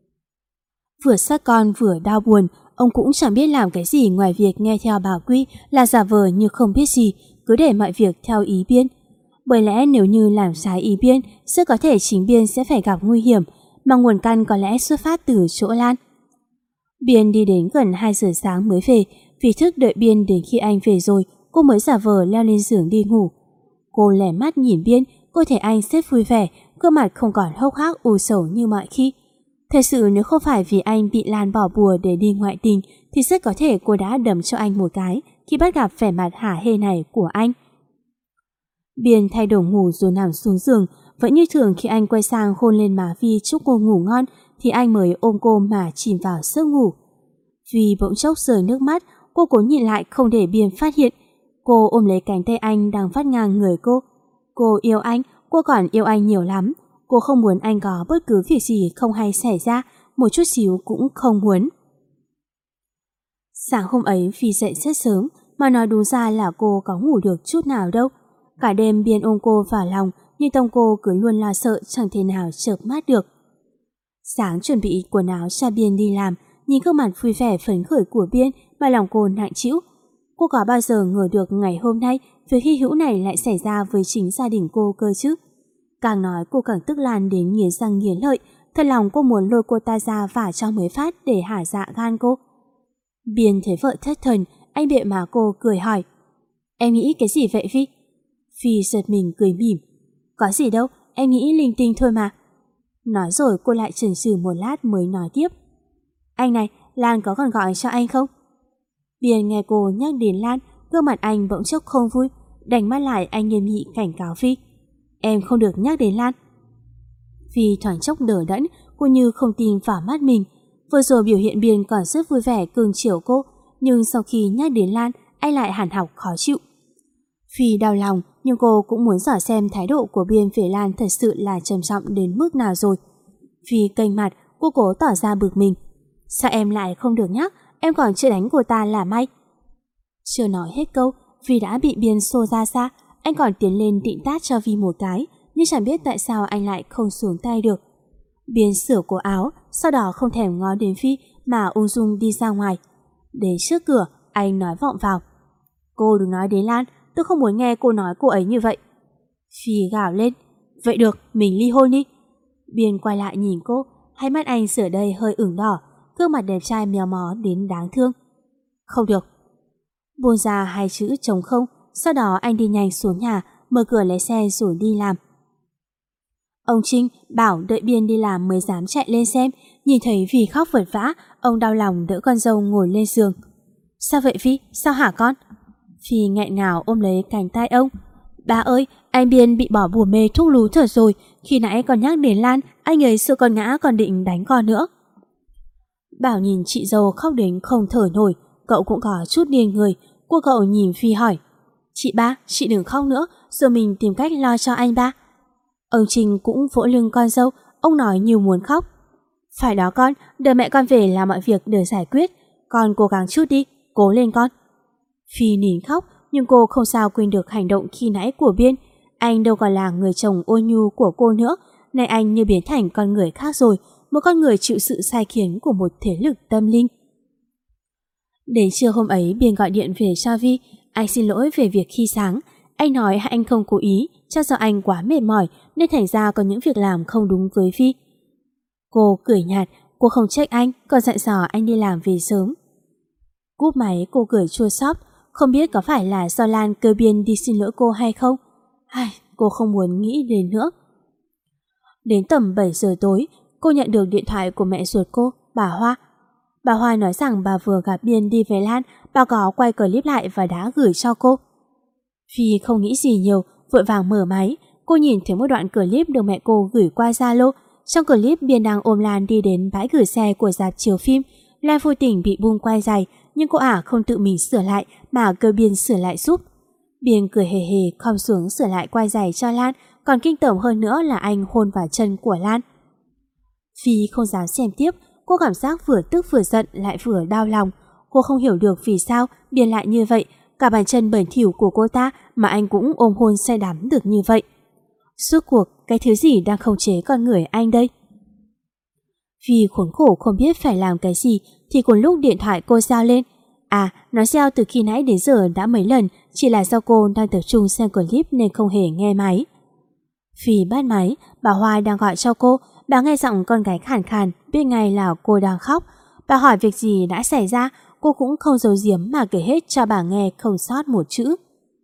Vừa sát con vừa đau buồn, ông cũng chẳng biết làm cái gì ngoài việc nghe theo bà Quy là giả vờ như không biết gì, cứ để mọi việc theo ý Biên. Bởi lẽ nếu như làm trái ý Biên, rất có thể chính Biên sẽ phải gặp nguy hiểm, mà nguồn căn có lẽ xuất phát từ chỗ Lan. Biên đi đến gần hai giờ sáng mới về, vì thức đợi Biên đến khi anh về rồi, cô mới giả vờ leo lên giường đi ngủ. Cô lẻ mắt nhìn Biên, cô thấy anh rất vui vẻ, gương mặt không còn hốc hác u sầu như mọi khi. Thật sự nếu không phải vì anh bị Lan bỏ bùa để đi ngoại tình thì rất có thể cô đã đấm cho anh một cái khi bắt gặp vẻ mặt hả hê này của anh. Biên thay đồ ngủ rồi nằm xuống giường, vẫn như thường khi anh quay sang hôn lên má Vi chúc cô ngủ ngon thì anh mới ôm cô mà chìm vào giấc ngủ. Vi bỗng chốc rơi nước mắt, cô cố nhìn lại không để Biên phát hiện. Cô ôm lấy cánh tay anh đang vắt ngang người cô. Cô yêu anh, cô còn yêu anh nhiều lắm. Cô không muốn anh có bất cứ việc gì không hay xảy ra, một chút xíu cũng không muốn. Sáng hôm ấy Vi dậy rất sớm, mà nói đúng ra là cô có ngủ được chút nào đâu. Cả đêm Biên ôm cô vào lòng, nhưng tâm cô cứ luôn lo sợ chẳng thể nào chợp mắt được. Sáng chuẩn bị quần áo cho Biên đi làm, nhìn gương mặt vui vẻ phấn khởi của Biên mà lòng cô nặng trĩu. Cô có bao giờ ngờ được ngày hôm nay việc hy hữu này lại xảy ra với chính gia đình cô cơ chứ? Càng nói cô càng tức lan đến nghiến răng nghiến lợi, thật lòng cô muốn lôi cô ta ra vả cho mới phát để hả dạ gan cô. Biên thấy vợ thất thần, anh bệ má cô cười hỏi: em nghĩ cái gì vậy Vi? Vi giật mình cười mỉm: có gì đâu, em nghĩ linh tinh thôi mà. Nói rồi cô lại chần chừ một lát mới nói tiếp: anh này, Lan có còn gọi cho anh không? Biên nghe cô nhắc đến Lan, gương mặt anh bỗng chốc không vui, đành mắt lại anh nghiêm nghị cảnh cáo Vi: em không được nhắc đến Lan. Vi thoáng chốc đờ đẫn, cô như không tin vào mắt mình. Vừa rồi biểu hiện Biên còn rất vui vẻ cưng chiều cô, nhưng sau khi nhắc đến Lan, anh lại hẳn học khó chịu. Vi đau lòng, nhưng cô cũng muốn dò xem thái độ của Biên về Lan thật sự là trầm trọng đến mức nào rồi. Vi kênh mặt, cô cố tỏ ra bực mình: sao em lại không được nhắc, em còn chưa đánh cô ta là may. Chưa nói hết câu, Vi đã bị Biên xô ra xa. Anh còn tiến lên định tát cho Vi một cái, nhưng chẳng biết tại sao anh lại không xuống tay được. Biên sửa cổ áo, sau đó không thèm ngó đến Vi mà ung dung đi ra ngoài. Đến trước cửa, anh nói vọng vào: cô đừng nói đến Lan, tôi không muốn nghe cô nói cô ấy như vậy. Vi gào lên: vậy được, mình ly hôn đi. Biên quay lại nhìn cô, hai mắt anh giờ đây hơi ửng đỏ, gương mặt đẹp trai méo mó đến đáng thương. Không được. Buông ra hai chữ trống không, sau đó anh đi nhanh xuống nhà, mở cửa lấy xe rồi đi làm. Ông Trinh bảo đợi Biên đi làm mới dám chạy lên xem, nhìn thấy Vi khóc vật vã, ông đau lòng đỡ con dâu ngồi lên giường. Sao vậy Phi? Sao hả con? Phi nghẹn ngào ôm lấy cánh tay ông. Ba ơi, anh Biên bị bỏ bùa mê thuốc lú thở rồi. Khi nãy còn nhắc đến Lan, anh ấy sợ con ngã còn định đánh con nữa. Bảo nhìn chị dâu khóc đến không thở nổi. Cậu cũng có chút điên người. Cô cậu nhìn Phi hỏi, chị ba, chị đừng khóc nữa, rồi mình tìm cách lo cho anh ba. Ông Trinh cũng vỗ lưng con dâu. Ông nói như muốn khóc. Phải đó con, đợi mẹ con về là mọi việc được giải quyết. Con cố gắng chút đi, cố lên con. Phi nín khóc, nhưng cô không sao quên được hành động khi nãy của Biên. Anh đâu còn là người chồng ôn nhu của cô nữa. Nay anh như biến thành con người khác rồi, một con người chịu sự sai khiến của một thế lực tâm linh. Đến trưa hôm ấy, Biên gọi điện về cho Vi. Anh xin lỗi về việc khi sáng. Anh nói anh không cố ý, chắc do anh quá mệt mỏi nên thành ra có những việc làm không đúng với Vi. Cô cười nhạt, cô không trách anh, còn dặn dò anh đi làm về sớm. Cúp máy cô cười chua xót, không biết có phải là do Lan cơ Biên đi xin lỗi cô hay không. Ai, cô không muốn nghĩ đến nữa. Đến tầm bảy giờ tối, cô nhận được điện thoại của mẹ ruột cô, bà Hoa. Bà Hoa nói rằng bà vừa gặp Biên đi về Lan, bà có quay clip lại và đã gửi cho cô. Phi không nghĩ gì nhiều, vội vàng mở máy. Cô nhìn thấy một đoạn clip được mẹ cô gửi qua Zalo. Trong clip, Biên đang ôm Lan đi đến bãi gửi xe của rạp chiếu phim. Lan vô tình bị bung quai giày, nhưng cô ả không tự mình sửa lại mà kêu Biên sửa lại giúp. Biên cười hề hề khom xuống sửa lại quai giày cho Lan, còn kinh tởm hơn nữa là anh hôn vào chân của Lan. Phi không dám xem tiếp, cô cảm giác vừa tức vừa giận lại vừa đau lòng. Cô không hiểu được vì sao Biên lại như vậy, cả bàn chân bẩn thỉu của cô ta mà anh cũng ôm hôn say đắm được như vậy. Suốt cuộc, cái thứ gì đang khống chế con người anh đây? Vì khốn khổ không biết phải làm cái gì thì cùng lúc điện thoại cô reo lên. À, nó reo từ khi nãy đến giờ đã mấy lần, chỉ là do cô đang tập trung xem clip nên không hề nghe máy. Phi bắt máy, bà Hoa đang gọi cho cô. Bà nghe giọng con gái khàn khàn, biết ngay là cô đang khóc. Bà hỏi việc gì đã xảy ra, cô cũng không giấu giếm mà kể hết cho bà nghe không sót một chữ.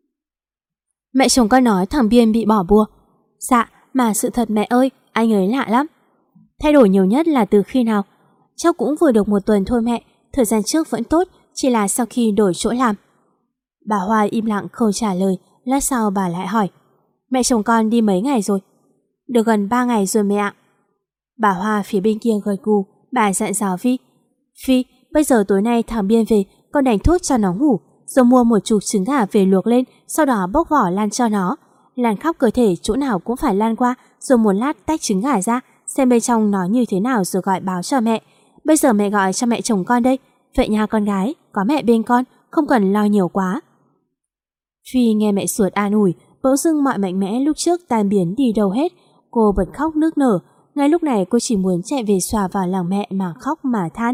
Mẹ chồng con nói thằng Biên bị bỏ bùa. Dạ, mà sự thật mẹ ơi, anh ấy lạ lắm. Thay đổi nhiều nhất là từ khi nào? Chắc cũng vừa được một tuần thôi mẹ, thời gian trước vẫn tốt, chỉ là sau khi đổi chỗ làm. Bà Hoa im lặng không trả lời, lát sau bà lại hỏi. Mẹ chồng con đi mấy ngày rồi? Được gần ba ngày rồi mẹ ạ. Bà Hoa phía bên kia gật gù, bà dặn dò Phi. Phi, bây giờ tối nay thằng Biên về, con đánh thuốc cho nó ngủ, rồi mua một chục trứng gà về luộc lên, sau đó bóc vỏ lan cho nó. Lan khắp cơ thể chỗ nào cũng phải lan qua, rồi một lát tách trứng gà ra, xem bên trong nó như thế nào rồi gọi báo cho mẹ. Bây giờ mẹ gọi cho mẹ chồng con đây. Vậy nha con gái, có mẹ bên con, không cần lo nhiều quá. Phi nghe mẹ ruột an ủi, bỗng dưng mọi mạnh mẽ lúc trước tan biến đi đâu hết. Cô bật khóc nức nở. Ngay lúc này cô chỉ muốn chạy về xòa vào lòng mẹ mà khóc mà than.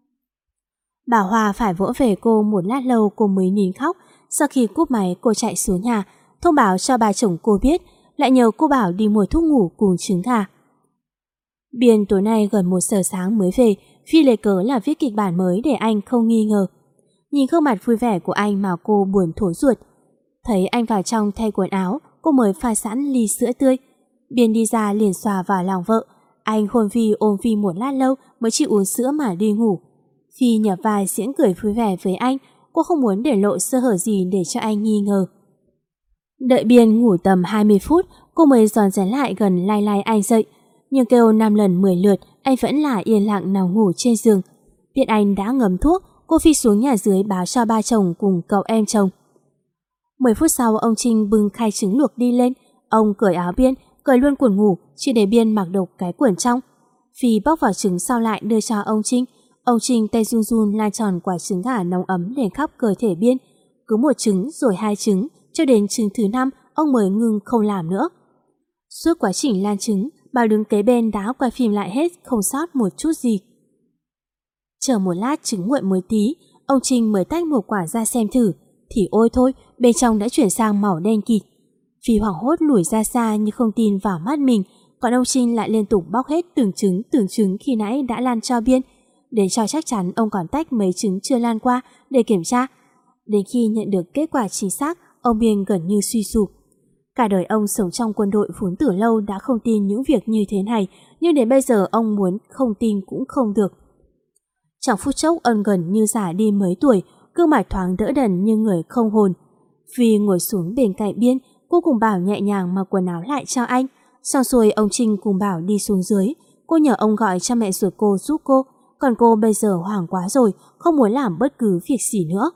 Bà Hoa phải vỗ về cô một lát lâu cô mới nín khóc. Sau khi cúp máy cô chạy xuống nhà, thông báo cho bà chồng cô biết, lại nhờ cô bảo đi mua thuốc ngủ cùng trứng gà. Biên tối nay gần một giờ sáng mới về, Phi lấy cớ là viết kịch bản mới để anh không nghi ngờ. Nhìn gương mặt vui vẻ của anh mà cô buồn thối ruột. Thấy anh vào trong thay quần áo, cô mới pha sẵn ly sữa tươi. Biên đi ra liền xòa vào lòng vợ. Anh hôn Phi ôm Phi một lát lâu mới chịu uống sữa mà đi ngủ. Phi nhập vai diễn cười vui vẻ với anh, cô không muốn để lộ sơ hở gì để cho anh nghi ngờ. Đợi Biên ngủ tầm hai mươi phút, cô mới giòn rén lại gần lai lai anh dậy. Nhưng kêu năm lần mười lượt, anh vẫn là yên lặng nằm ngủ trên giường. Biết anh đã ngấm thuốc, cô phi xuống nhà dưới báo cho ba chồng cùng cậu em chồng. Mười phút sau, ông Trinh bưng khay trứng luộc đi lên. Ông cởi áo Biên, cởi luôn quần ngủ, chỉ để Biên mặc độc cái quần trong. Phi bóc vỏ trứng sau lại đưa cho ông Trinh. Ông Trinh tay run run lan tròn quả trứng gà nóng ấm lên khắp cơ thể Biên. Cứ một trứng rồi hai trứng, cho đến trứng thứ năm ông mới ngừng không làm nữa. Suốt quá trình lan trứng, Bảo đứng kế bên đã quay phim lại hết, không sót một chút gì. Chờ một lát trứng nguội mới tí, ông Trinh mới tách một quả ra xem thử, thì ôi thôi, bên trong đã chuyển sang màu đen kịt. Phi hoảng hốt lùi ra xa như không tin vào mắt mình, còn ông Trinh lại liên tục bóc hết từng trứng từng trứng khi nãy đã lan cho Biên. Để cho chắc chắn, ông còn tách mấy trứng chưa lan qua để kiểm tra. Đến khi nhận được kết quả chính xác, ông Biên gần như suy sụp. Cả đời ông sống trong quân đội vốn từ lâu đã không tin những việc như thế này, nhưng đến bây giờ ông muốn không tin cũng không được. Trong phút chốc ông gần như già đi mấy tuổi, gương mặt thoáng đỡ đần như người không hồn. Phi ngồi xuống bên cạnh Biên, cô cùng Bảo nhẹ nhàng mặc quần áo lại cho anh. Xong xuôi ông Trinh cùng Bảo đi xuống dưới. Cô nhờ ông gọi cha mẹ ruột cô giúp cô, còn cô bây giờ hoảng quá rồi, không muốn làm bất cứ việc gì nữa.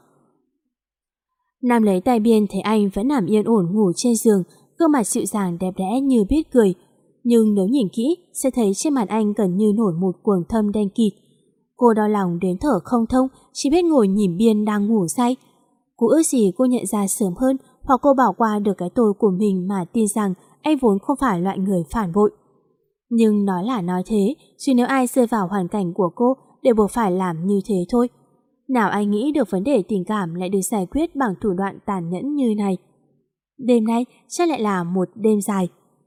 Nam lấy tay Biên thấy anh vẫn nằm yên ổn ngủ trên giường, gương mặt dịu dàng đẹp đẽ như biết cười. Nhưng nếu nhìn kỹ sẽ thấy trên mặt anh gần như nổi một quầng thâm đen kịt. Cô đau lòng đến thở không thông, chỉ biết ngồi nhìn Biên đang ngủ say. Cô ước gì cô nhận ra sớm hơn, hoặc cô bỏ qua được cái tôi của mình mà tin rằng anh vốn không phải loại người phản bội. Nhưng nói là nói thế, chứ nếu ai rơi vào hoàn cảnh của cô đều buộc phải làm như thế thôi. Nào ai nghĩ được vấn đề tình cảm lại được giải quyết bằng thủ đoạn tàn nhẫn như này. Đêm nay chắc lại là một đêm dài.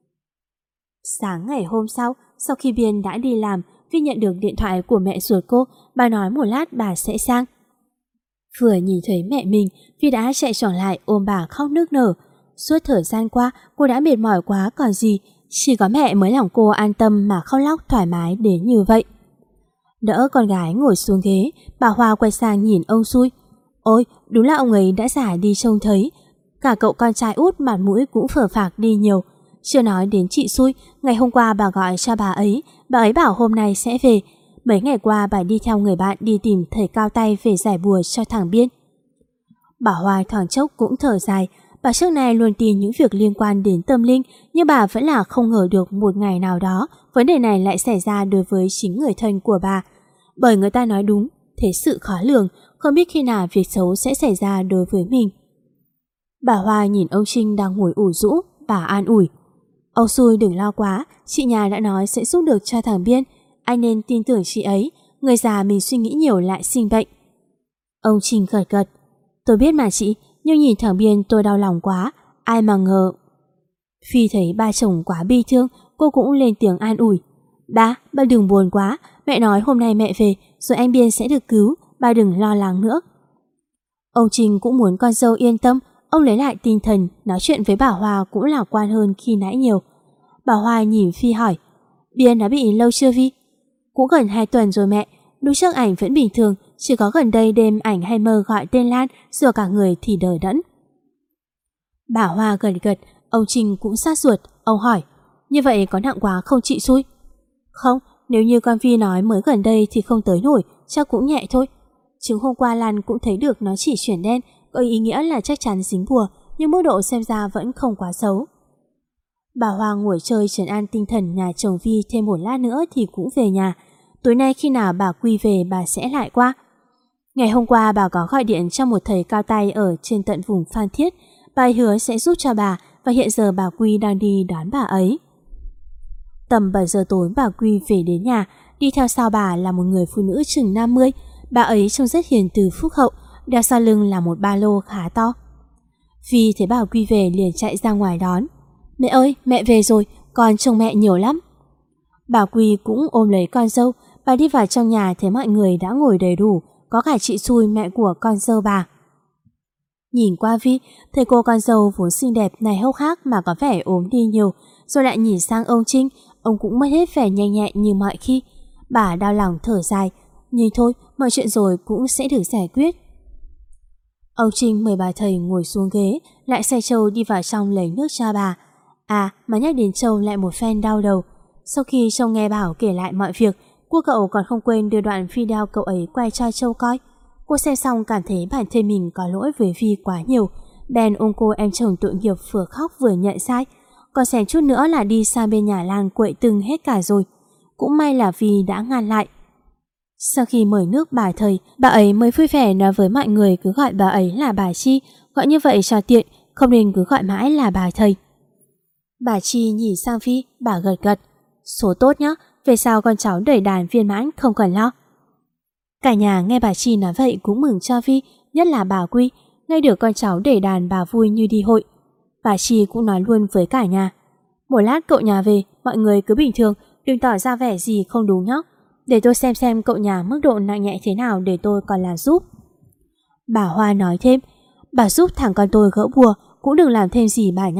Sáng ngày hôm sau, sau khi Biên đã đi làm, Vi nhận được điện thoại của mẹ ruột cô. Bà nói một lát bà sẽ sang. Vừa nhìn thấy mẹ mình, Vi đã chạy tròn lại ôm bà khóc nức nở. Suốt thời gian qua cô đã mệt mỏi quá còn gì, chỉ có mẹ mới lòng cô an tâm mà khóc lóc thoải mái đến như vậy. Đỡ con gái ngồi xuống ghế, bà Hoa quay sang nhìn ông Xui. Ôi, đúng là ông ấy đã già đi trông thấy. Cả cậu con trai út mặt mũi cũng phờ phạc đi nhiều. Chưa nói đến chị Xui, ngày hôm qua bà gọi cho bà ấy, bà ấy bảo hôm nay sẽ về. Mấy ngày qua bà đi theo người bạn đi tìm thầy cao tay về giải bùa cho thằng Biên. Bà Hoa thoáng chốc cũng thở dài. Bà trước nay luôn tin những việc liên quan đến tâm linh, nhưng bà vẫn là không ngờ được một ngày nào đó vấn đề này lại xảy ra đối với chính người thân của bà. Bởi người ta nói đúng, thế sự khó lường, không biết khi nào việc xấu sẽ xảy ra đối với mình. Bà Hoa nhìn ông Trinh đang ngồi ủ rũ, bà an ủi. Ông Xui đừng lo quá, chị nhà đã nói sẽ giúp được cho thằng Biên, anh nên tin tưởng chị ấy, người già mình suy nghĩ nhiều lại sinh bệnh. Ông Trinh gật gật. Tôi biết mà chị, nhưng nhìn thằng Biên tôi đau lòng quá, ai mà ngờ. Phi thấy ba chồng quá bi thương, cô cũng lên tiếng an ủi. Ba, ba đừng buồn quá, mẹ nói hôm nay mẹ về, rồi anh Biên sẽ được cứu, ba đừng lo lắng nữa. Ông Trinh cũng muốn con dâu yên tâm, ông lấy lại tinh thần, nói chuyện với bà Hoa cũng lạc quan hơn khi nãy nhiều. Bà Hoa nhìn Phi hỏi, Biên đã bị lâu chưa Vi? Cũng gần hai tuần rồi mẹ, lúc trước ảnh vẫn bình thường, chỉ có gần đây đêm ảnh hay mơ gọi tên Lan, rồi cả người thì đờ đẫn. Bà Hoa gật gật, ông Trinh cũng sát ruột, ông hỏi, như vậy có nặng quá không chị Xui? Không, nếu như con Vi nói mới gần đây thì không tới nổi, chắc cũng nhẹ thôi. Chứng hôm qua Lan cũng thấy được nó chỉ chuyển đen, có ý nghĩa là chắc chắn dính bùa, nhưng mức độ xem ra vẫn không quá xấu. Bà Hoa ngồi chơi trấn an tinh thần nhà chồng Vi thêm một lát nữa thì cũng về nhà. Tối nay khi nào bà Quy về bà sẽ lại qua. Ngày hôm qua bà có gọi điện cho một thầy cao tay ở trên tận vùng Phan Thiết. Bà ấy hứa sẽ giúp cho bà và hiện giờ bà Quy đang đi đón bà ấy. Tầm bảy giờ tối bà Quy về đến nhà, đi theo sau bà là một người phụ nữ chừng năm mươi. Bà ấy trông rất hiền từ phúc hậu, đeo sau lưng là một ba lô khá to. Phi thấy bà Quy về liền chạy ra ngoài đón. Mẹ ơi, mẹ về rồi, con trông mẹ nhiều lắm. Bà Quy cũng ôm lấy con dâu. Bà đi vào trong nhà thấy mọi người đã ngồi đầy đủ, có cả chị Xui mẹ của con dâu bà. Nhìn qua Vi, thấy cô con dâu vốn xinh đẹp này hốc hác mà có vẻ ốm đi nhiều, rồi lại nhìn sang ông Trinh, ông cũng mất hết vẻ nhanh nhẹn như mọi khi. Bà đau lòng thở dài, nhưng thôi, mọi chuyện rồi cũng sẽ được giải quyết. Ông Trinh mời bà thầy ngồi xuống ghế, lại xe Châu đi vào trong lấy nước cho bà. À, mà nhắc đến Châu lại một phen đau đầu. Sau khi Châu nghe Bảo kể lại mọi việc, cô cậu còn không quên đưa đoạn video cậu ấy quay cho Châu coi. Cô xem xong cảm thấy bản thân mình có lỗi với Vi quá nhiều, bèn ôm cô em chồng tội nghiệp vừa khóc vừa nhận sai. Còn xèn chút nữa là đi sang bên nhà Lan quậy từng hết cả rồi. Cũng may là Vi đã ngăn lại. Sau khi mời nước bà thầy, bà ấy mới vui vẻ nói với mọi người cứ gọi bà ấy là bà Chi, gọi như vậy cho tiện, không nên cứ gọi mãi là bà thầy. Bà Chi nhìn sang Vi, bà gật gật. Số tốt nhá, về sau con cháu đẩy đàn viên mãn không cần lo. Cả nhà nghe bà Chi nói vậy cũng mừng cho Vi, nhất là bà Quy, nghe được con cháu đẩy đàn bà vui như đi hội. Bà Chi cũng nói luôn với cả nhà. Một lát cậu nhà về, mọi người cứ bình thường, đừng tỏ ra vẻ gì không đúng nhá. Để tôi xem xem cậu nhà mức độ nặng nhẹ thế nào để tôi còn làm giúp. Bà Hoa nói thêm, bà giúp thằng con tôi gỡ bùa, cũng đừng làm thêm gì bà nhá.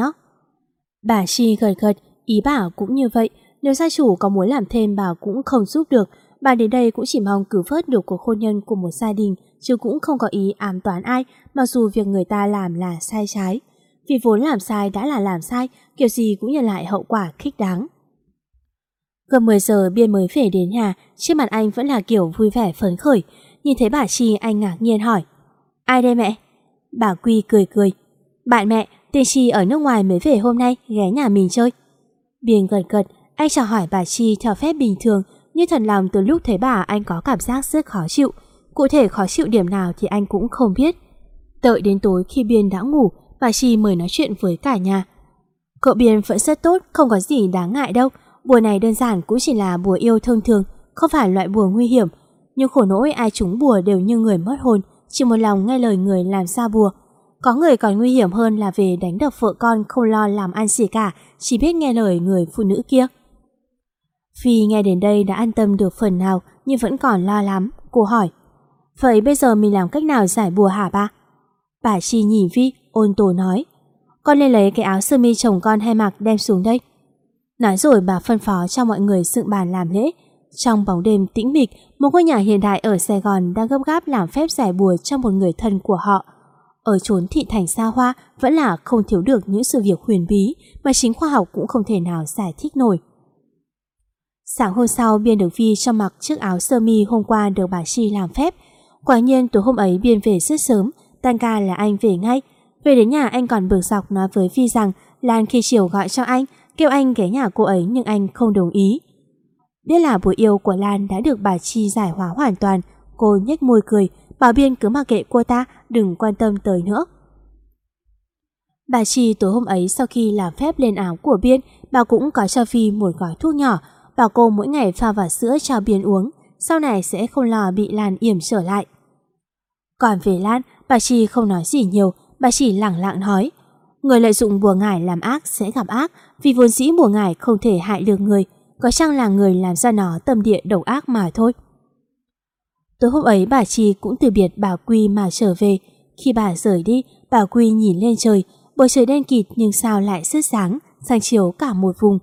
Bà Chi gật gật, ý bà cũng như vậy. Nếu gia chủ có muốn làm thêm bà cũng không giúp được, Bà đến đây cũng chỉ mong cứu vớt được cuộc hôn nhân của một gia đình, chứ cũng không có ý ám toán ai, mặc dù việc người ta làm là sai trái. Vì vốn làm sai đã là làm sai, kiểu gì cũng nhận lại hậu quả thích đáng. Gần mười giờ Biên mới về đến nhà, trên mặt anh vẫn là kiểu vui vẻ phấn khởi. Nhìn thấy bà Chi, anh ngạc nhiên hỏi: Ai đây mẹ? Bà Quy cười cười: Bạn mẹ, tên Chi ở nước ngoài mới về hôm nay, ghé nhà mình chơi. Biên gật gật, anh chào hỏi bà Chi theo phép bình thường, nhưng thật lòng từ lúc thấy bà anh có cảm giác rất khó chịu. Cụ thể khó chịu điểm nào thì anh cũng không biết. Đợi đến tối khi Biên đã ngủ, bà Chi mời nói chuyện với cả nhà. Cậu Biên vẫn rất tốt, không có gì đáng ngại đâu. Bùa này đơn giản cũng chỉ là bùa yêu thông thường, không phải loại bùa nguy hiểm. Nhưng khổ nỗi ai trúng bùa đều như người mất hồn, chỉ một lòng nghe lời người làm ra bùa. Có người còn nguy hiểm hơn là về đánh đập vợ con, không lo làm ăn gì cả, chỉ biết nghe lời người phụ nữ kia. Phi nghe đến đây đã an tâm được phần nào, nhưng vẫn còn lo lắm. Cô hỏi: Vậy bây giờ mình làm cách nào giải bùa hả ba? Bà Chi nhìn Vi, ôn tồn nói: Con lên lấy cái áo sơ mi chồng con hay mặc đem xuống đây. Nói rồi bà phân phó cho mọi người dựng bàn làm lễ. Trong bóng đêm tĩnh mịch, một ngôi nhà hiện đại ở Sài Gòn đang gấp gáp làm phép giải bùa cho một người thân của họ. Ở chốn thị thành xa hoa vẫn là không thiếu được những sự việc huyền bí mà chính khoa học cũng không thể nào giải thích nổi. Sáng hôm sau, Biên được Vi cho mặc chiếc áo sơ mi hôm qua được bà Chi làm phép. Quả nhiên tối hôm ấy Biên về rất sớm, tan ca là anh về ngay. Về đến nhà anh còn bực dọc nói với Vi rằng Lan khi chiều gọi cho anh, kêu anh ghé nhà cô ấy nhưng anh không đồng ý. Biết là bùa yêu của Lan đã được bà Chi giải hóa hoàn toàn, cô nhếch môi cười, bảo Biên cứ mặc kệ cô ta, đừng quan tâm tới nữa. Bà Chi tối hôm ấy sau khi làm phép lên áo của Biên, bà cũng có cho Vi một gói thuốc nhỏ, bảo cô mỗi ngày pha vào sữa cho Biên uống, sau này sẽ không lo bị Lan yểm trở lại. Còn về Lan, bà Chi không nói gì nhiều, bà chỉ lẳng lặng nói: Người lợi dụng bùa ngải làm ác sẽ gặp ác, vì vốn dĩ bùa ngải không thể hại được người, có chăng là người làm ra nó tâm địa độc ác mà thôi. Tối hôm ấy bà Chi cũng từ biệt bà Quy mà trở về. Khi bà rời đi, bà Quy nhìn lên trời, bầu trời đen kịt nhưng sao lại rất sáng, sáng chiếu cả một vùng.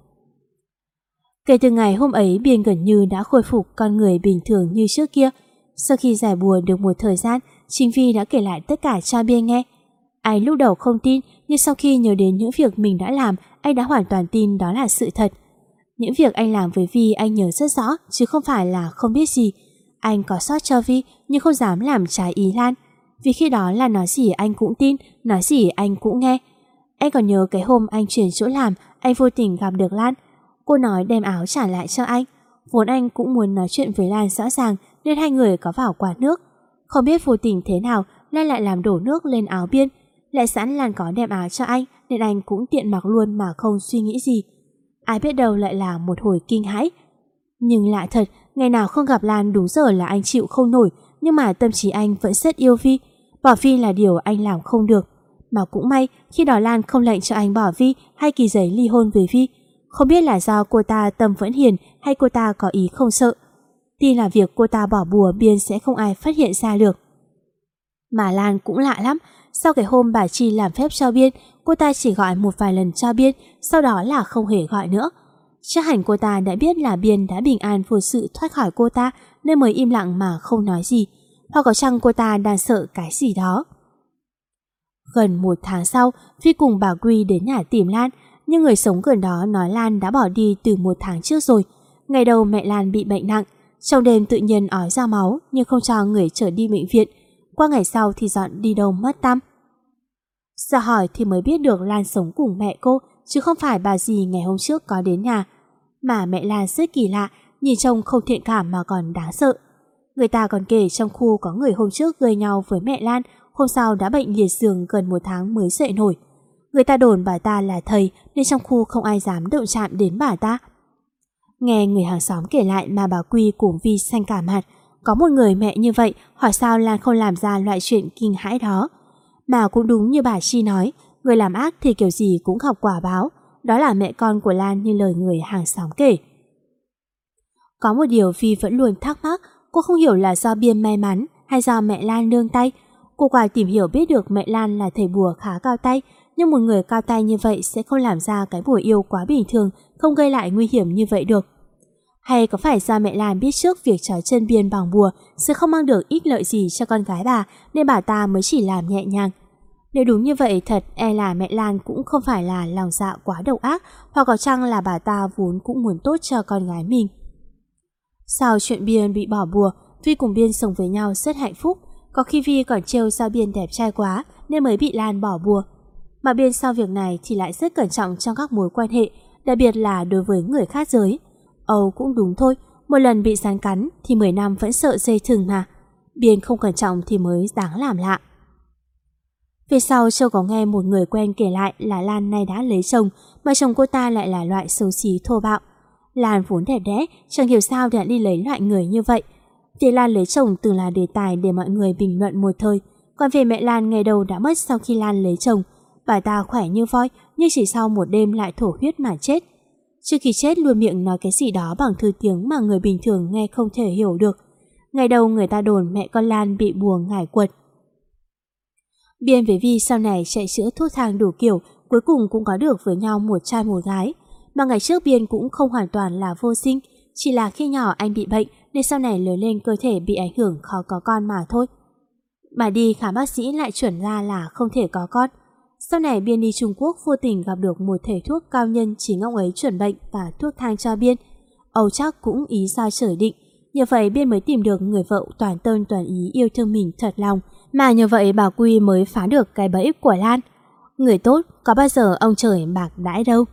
Kể từ ngày hôm ấy, Biên gần như đã khôi phục con người bình thường như trước kia. Sau khi giải bùa được một thời gian, chính Vi đã kể lại tất cả cho Biên nghe. Anh lúc đầu không tin, nhưng sau khi nhớ đến những việc mình đã làm, anh đã hoàn toàn tin đó là sự thật. Những việc anh làm với Vi anh nhớ rất rõ, chứ không phải là không biết gì. Anh có sót cho Vi, nhưng không dám làm trái ý Lan. Vì khi đó là nói gì anh cũng tin, nói gì anh cũng nghe. Anh còn nhớ cái hôm anh chuyển chỗ làm, anh vô tình gặp được Lan. Cô nói đem áo trả lại cho anh. Vốn anh cũng muốn nói chuyện với Lan rõ ràng, nên hai người có vào quán nước. Không biết vô tình thế nào, Lan lại làm đổ nước lên áo Biên. Lại sẵn Lan có đem áo cho anh, nên anh cũng tiện mặc luôn mà không suy nghĩ gì. Ai biết đâu lại là một hồi kinh hãi. Nhưng lạ thật, ngày nào không gặp Lan đúng giờ là anh chịu không nổi, nhưng mà tâm trí anh vẫn rất yêu Vi. Bỏ Vi là điều anh làm không được. Mà cũng may, khi đó Lan không lệnh cho anh bỏ Vi hay ký giấy ly hôn với Vi. Không biết là do cô ta tâm vẫn hiền hay cô ta có ý không sợ. Tin là việc cô ta bỏ bùa Biên sẽ không ai phát hiện ra được. Mà Lan cũng lạ lắm. Sau cái hôm bà Chi làm phép cho Biên, cô ta chỉ gọi một vài lần cho Biên, sau đó là không hề gọi nữa. Chắc hẳn cô ta đã biết là Biên đã bình an vô sự thoát khỏi cô ta, nên mới im lặng mà không nói gì. Hoặc có chăng cô ta đang sợ cái gì đó. Gần một tháng sau, Vi cùng bà Quy đến nhà tìm Lan, nhưng người sống gần đó nói Lan đã bỏ đi từ một tháng trước rồi. Ngày đầu mẹ Lan bị bệnh nặng, trong đêm tự nhiên ói ra máu nhưng không cho người chở đi bệnh viện. Qua ngày sau thì dọn đi đâu mất tăm. Giờ hỏi thì mới biết được Lan sống cùng mẹ cô, chứ không phải bà dì ngày hôm trước có đến nhà. Mà mẹ Lan rất kỳ lạ, nhìn trông không thiện cảm mà còn đáng sợ. Người ta còn kể trong khu có người hôm trước gây nhau với mẹ Lan, hôm sau đã bệnh liệt giường gần một tháng mới dậy nổi. Người ta đồn bà ta là thầy nên trong khu không ai dám động chạm đến bà ta. Nghe người hàng xóm kể lại mà bà Quy cùng Vi xanh cả mặt. Có một người mẹ như vậy, hỏi sao Lan không làm ra loại chuyện kinh hãi đó. Mà cũng đúng như bà Chi nói, người làm ác thì kiểu gì cũng gặp quả báo. Đó là mẹ con của Lan như lời người hàng xóm kể. Có một điều Vi vẫn luôn thắc mắc, cô không hiểu là do Biên may mắn hay do mẹ Lan nương tay. Cô qua tìm hiểu biết được mẹ Lan là thầy bùa khá cao tay, nhưng một người cao tay như vậy sẽ không làm ra cái bùa yêu quá bình thường, không gây lại nguy hiểm như vậy được. Hay có phải do mẹ Lan biết trước việc trói chân Biên bằng bùa sẽ không mang được ích lợi gì cho con gái bà nên bà ta mới chỉ làm nhẹ nhàng? Nếu đúng như vậy thật e là mẹ Lan cũng không phải là lòng dạ quá độc ác, hoặc có chăng là bà ta vốn cũng muốn tốt cho con gái mình. Sau chuyện Biên bị bỏ bùa, Vi cùng Biên sống với nhau rất hạnh phúc. Có khi Vi còn trêu sao Biên đẹp trai quá nên mới bị Lan bỏ bùa. Mà Biên sau việc này thì lại rất cẩn trọng trong các mối quan hệ, đặc biệt là đối với người khác giới. Âu cũng đúng thôi, một lần bị rắn cắn thì mười năm vẫn sợ dây thừng mà. Biên không cẩn trọng thì mới đáng làm lạ. Về sau Châu có nghe một người quen kể lại là Lan nay đã lấy chồng, mà chồng cô ta lại là loại xấu xí thô bạo. Lan vốn đẹp đẽ, chẳng hiểu sao đã đi lấy loại người như vậy. Việc Lan lấy chồng từng là đề tài để mọi người bình luận một thời. Còn về mẹ Lan ngày đầu đã mất sau khi Lan lấy chồng. Bà ta khỏe như voi nhưng chỉ sau một đêm lại thổ huyết mà chết. Trước khi chết luôn miệng nói cái gì đó bằng thứ tiếng mà người bình thường nghe không thể hiểu được. Ngày đầu người ta đồn mẹ con Lan bị bùa ngải quật. Biên với Vi sau này chạy chữa thuốc thang đủ kiểu, cuối cùng cũng có được với nhau một trai một gái. Mà ngày trước Biên cũng không hoàn toàn là vô sinh, chỉ là khi nhỏ anh bị bệnh nên sau này lớn lên cơ thể bị ảnh hưởng khó có con mà thôi. Mà đi khám bác sĩ lại chuẩn ra là không thể có con. Sau này Biên đi Trung Quốc vô tình gặp được một thầy thuốc cao nhân chính ông ấy chuẩn bệnh và thuốc thang cho Biên. Âu chắc cũng ý sao trời định. Nhờ vậy Biên mới tìm được người vợ toàn tâm toàn ý yêu thương mình thật lòng. Mà nhờ vậy bà Quy mới phá được cái bẫy của Lan. Người tốt có bao giờ ông trời bạc đãi đâu.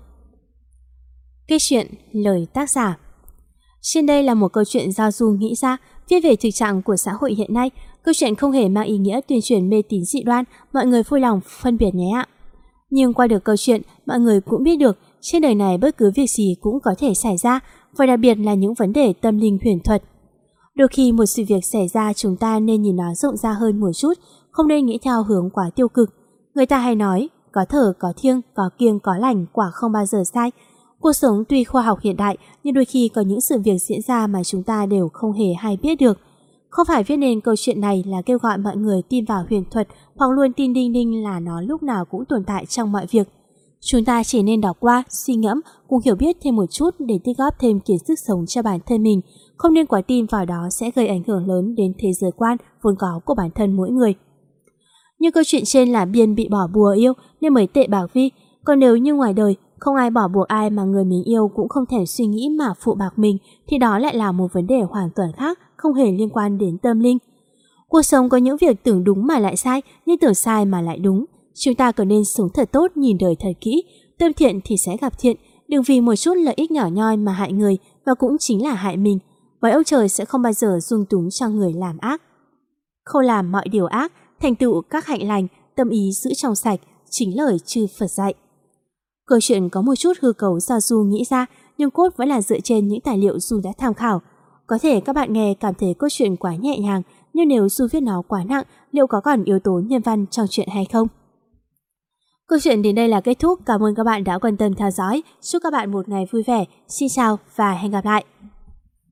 Kết chuyện lời tác giả. Trên đây là một câu chuyện do Du nghĩ ra, viết về thực trạng của xã hội hiện nay. Câu chuyện không hề mang ý nghĩa tuyên truyền mê tín dị đoan, mọi người vui lòng phân biệt nhé ạ. Nhưng qua được câu chuyện, mọi người cũng biết được trên đời này bất cứ việc gì cũng có thể xảy ra, và đặc biệt là những vấn đề tâm linh huyền thuật. Đôi khi một sự việc xảy ra chúng ta nên nhìn nó rộng ra hơn một chút, không nên nghĩ theo hướng quá tiêu cực. Người ta hay nói, có thở, có thiêng, có kiêng, có lành, quả không bao giờ sai. Cuộc sống tuy khoa học hiện đại, nhưng đôi khi có những sự việc diễn ra mà chúng ta đều không hề hay biết được. Không phải viết nên câu chuyện này là kêu gọi mọi người tin vào huyền thuật hoặc luôn tin đinh ninh là nó lúc nào cũng tồn tại trong mọi việc. Chúng ta chỉ nên đọc qua, suy ngẫm, cùng hiểu biết thêm một chút để tích góp thêm kiến thức sống cho bản thân mình. Không nên quá tin vào đó sẽ gây ảnh hưởng lớn đến thế giới quan vốn có của bản thân mỗi người. Như câu chuyện trên là Biên bị bỏ bùa yêu nên mới tệ bảo Vi. Còn nếu như ngoài đời không ai bỏ buộc ai mà người mình yêu cũng không thể suy nghĩ mà phụ bạc mình thì đó lại là một vấn đề hoàn toàn khác, không hề liên quan đến tâm linh. Cuộc sống có những việc tưởng đúng mà lại sai, nhưng tưởng sai mà lại đúng. Chúng ta cần nên sống thật tốt, nhìn đời thật kỹ. Tâm thiện thì sẽ gặp thiện, đừng vì một chút lợi ích nhỏ nhoi mà hại người, và cũng chính là hại mình. Bởi ông trời sẽ không bao giờ dung túng cho người làm ác. Không làm mọi điều ác, thành tựu các hạnh lành, tâm ý giữ trong sạch, chính lời chư Phật dạy. Câu chuyện có một chút hư cấu do Du nghĩ ra, nhưng cốt vẫn là dựa trên những tài liệu Du đã tham khảo. Có thể các bạn nghe cảm thấy câu chuyện quá nhẹ nhàng, nhưng nếu Du viết nó quá nặng, liệu có còn yếu tố nhân văn trong chuyện hay không? Câu chuyện đến đây là kết thúc. Cảm ơn các bạn đã quan tâm theo dõi. Chúc các bạn một ngày vui vẻ. Xin chào và hẹn gặp lại.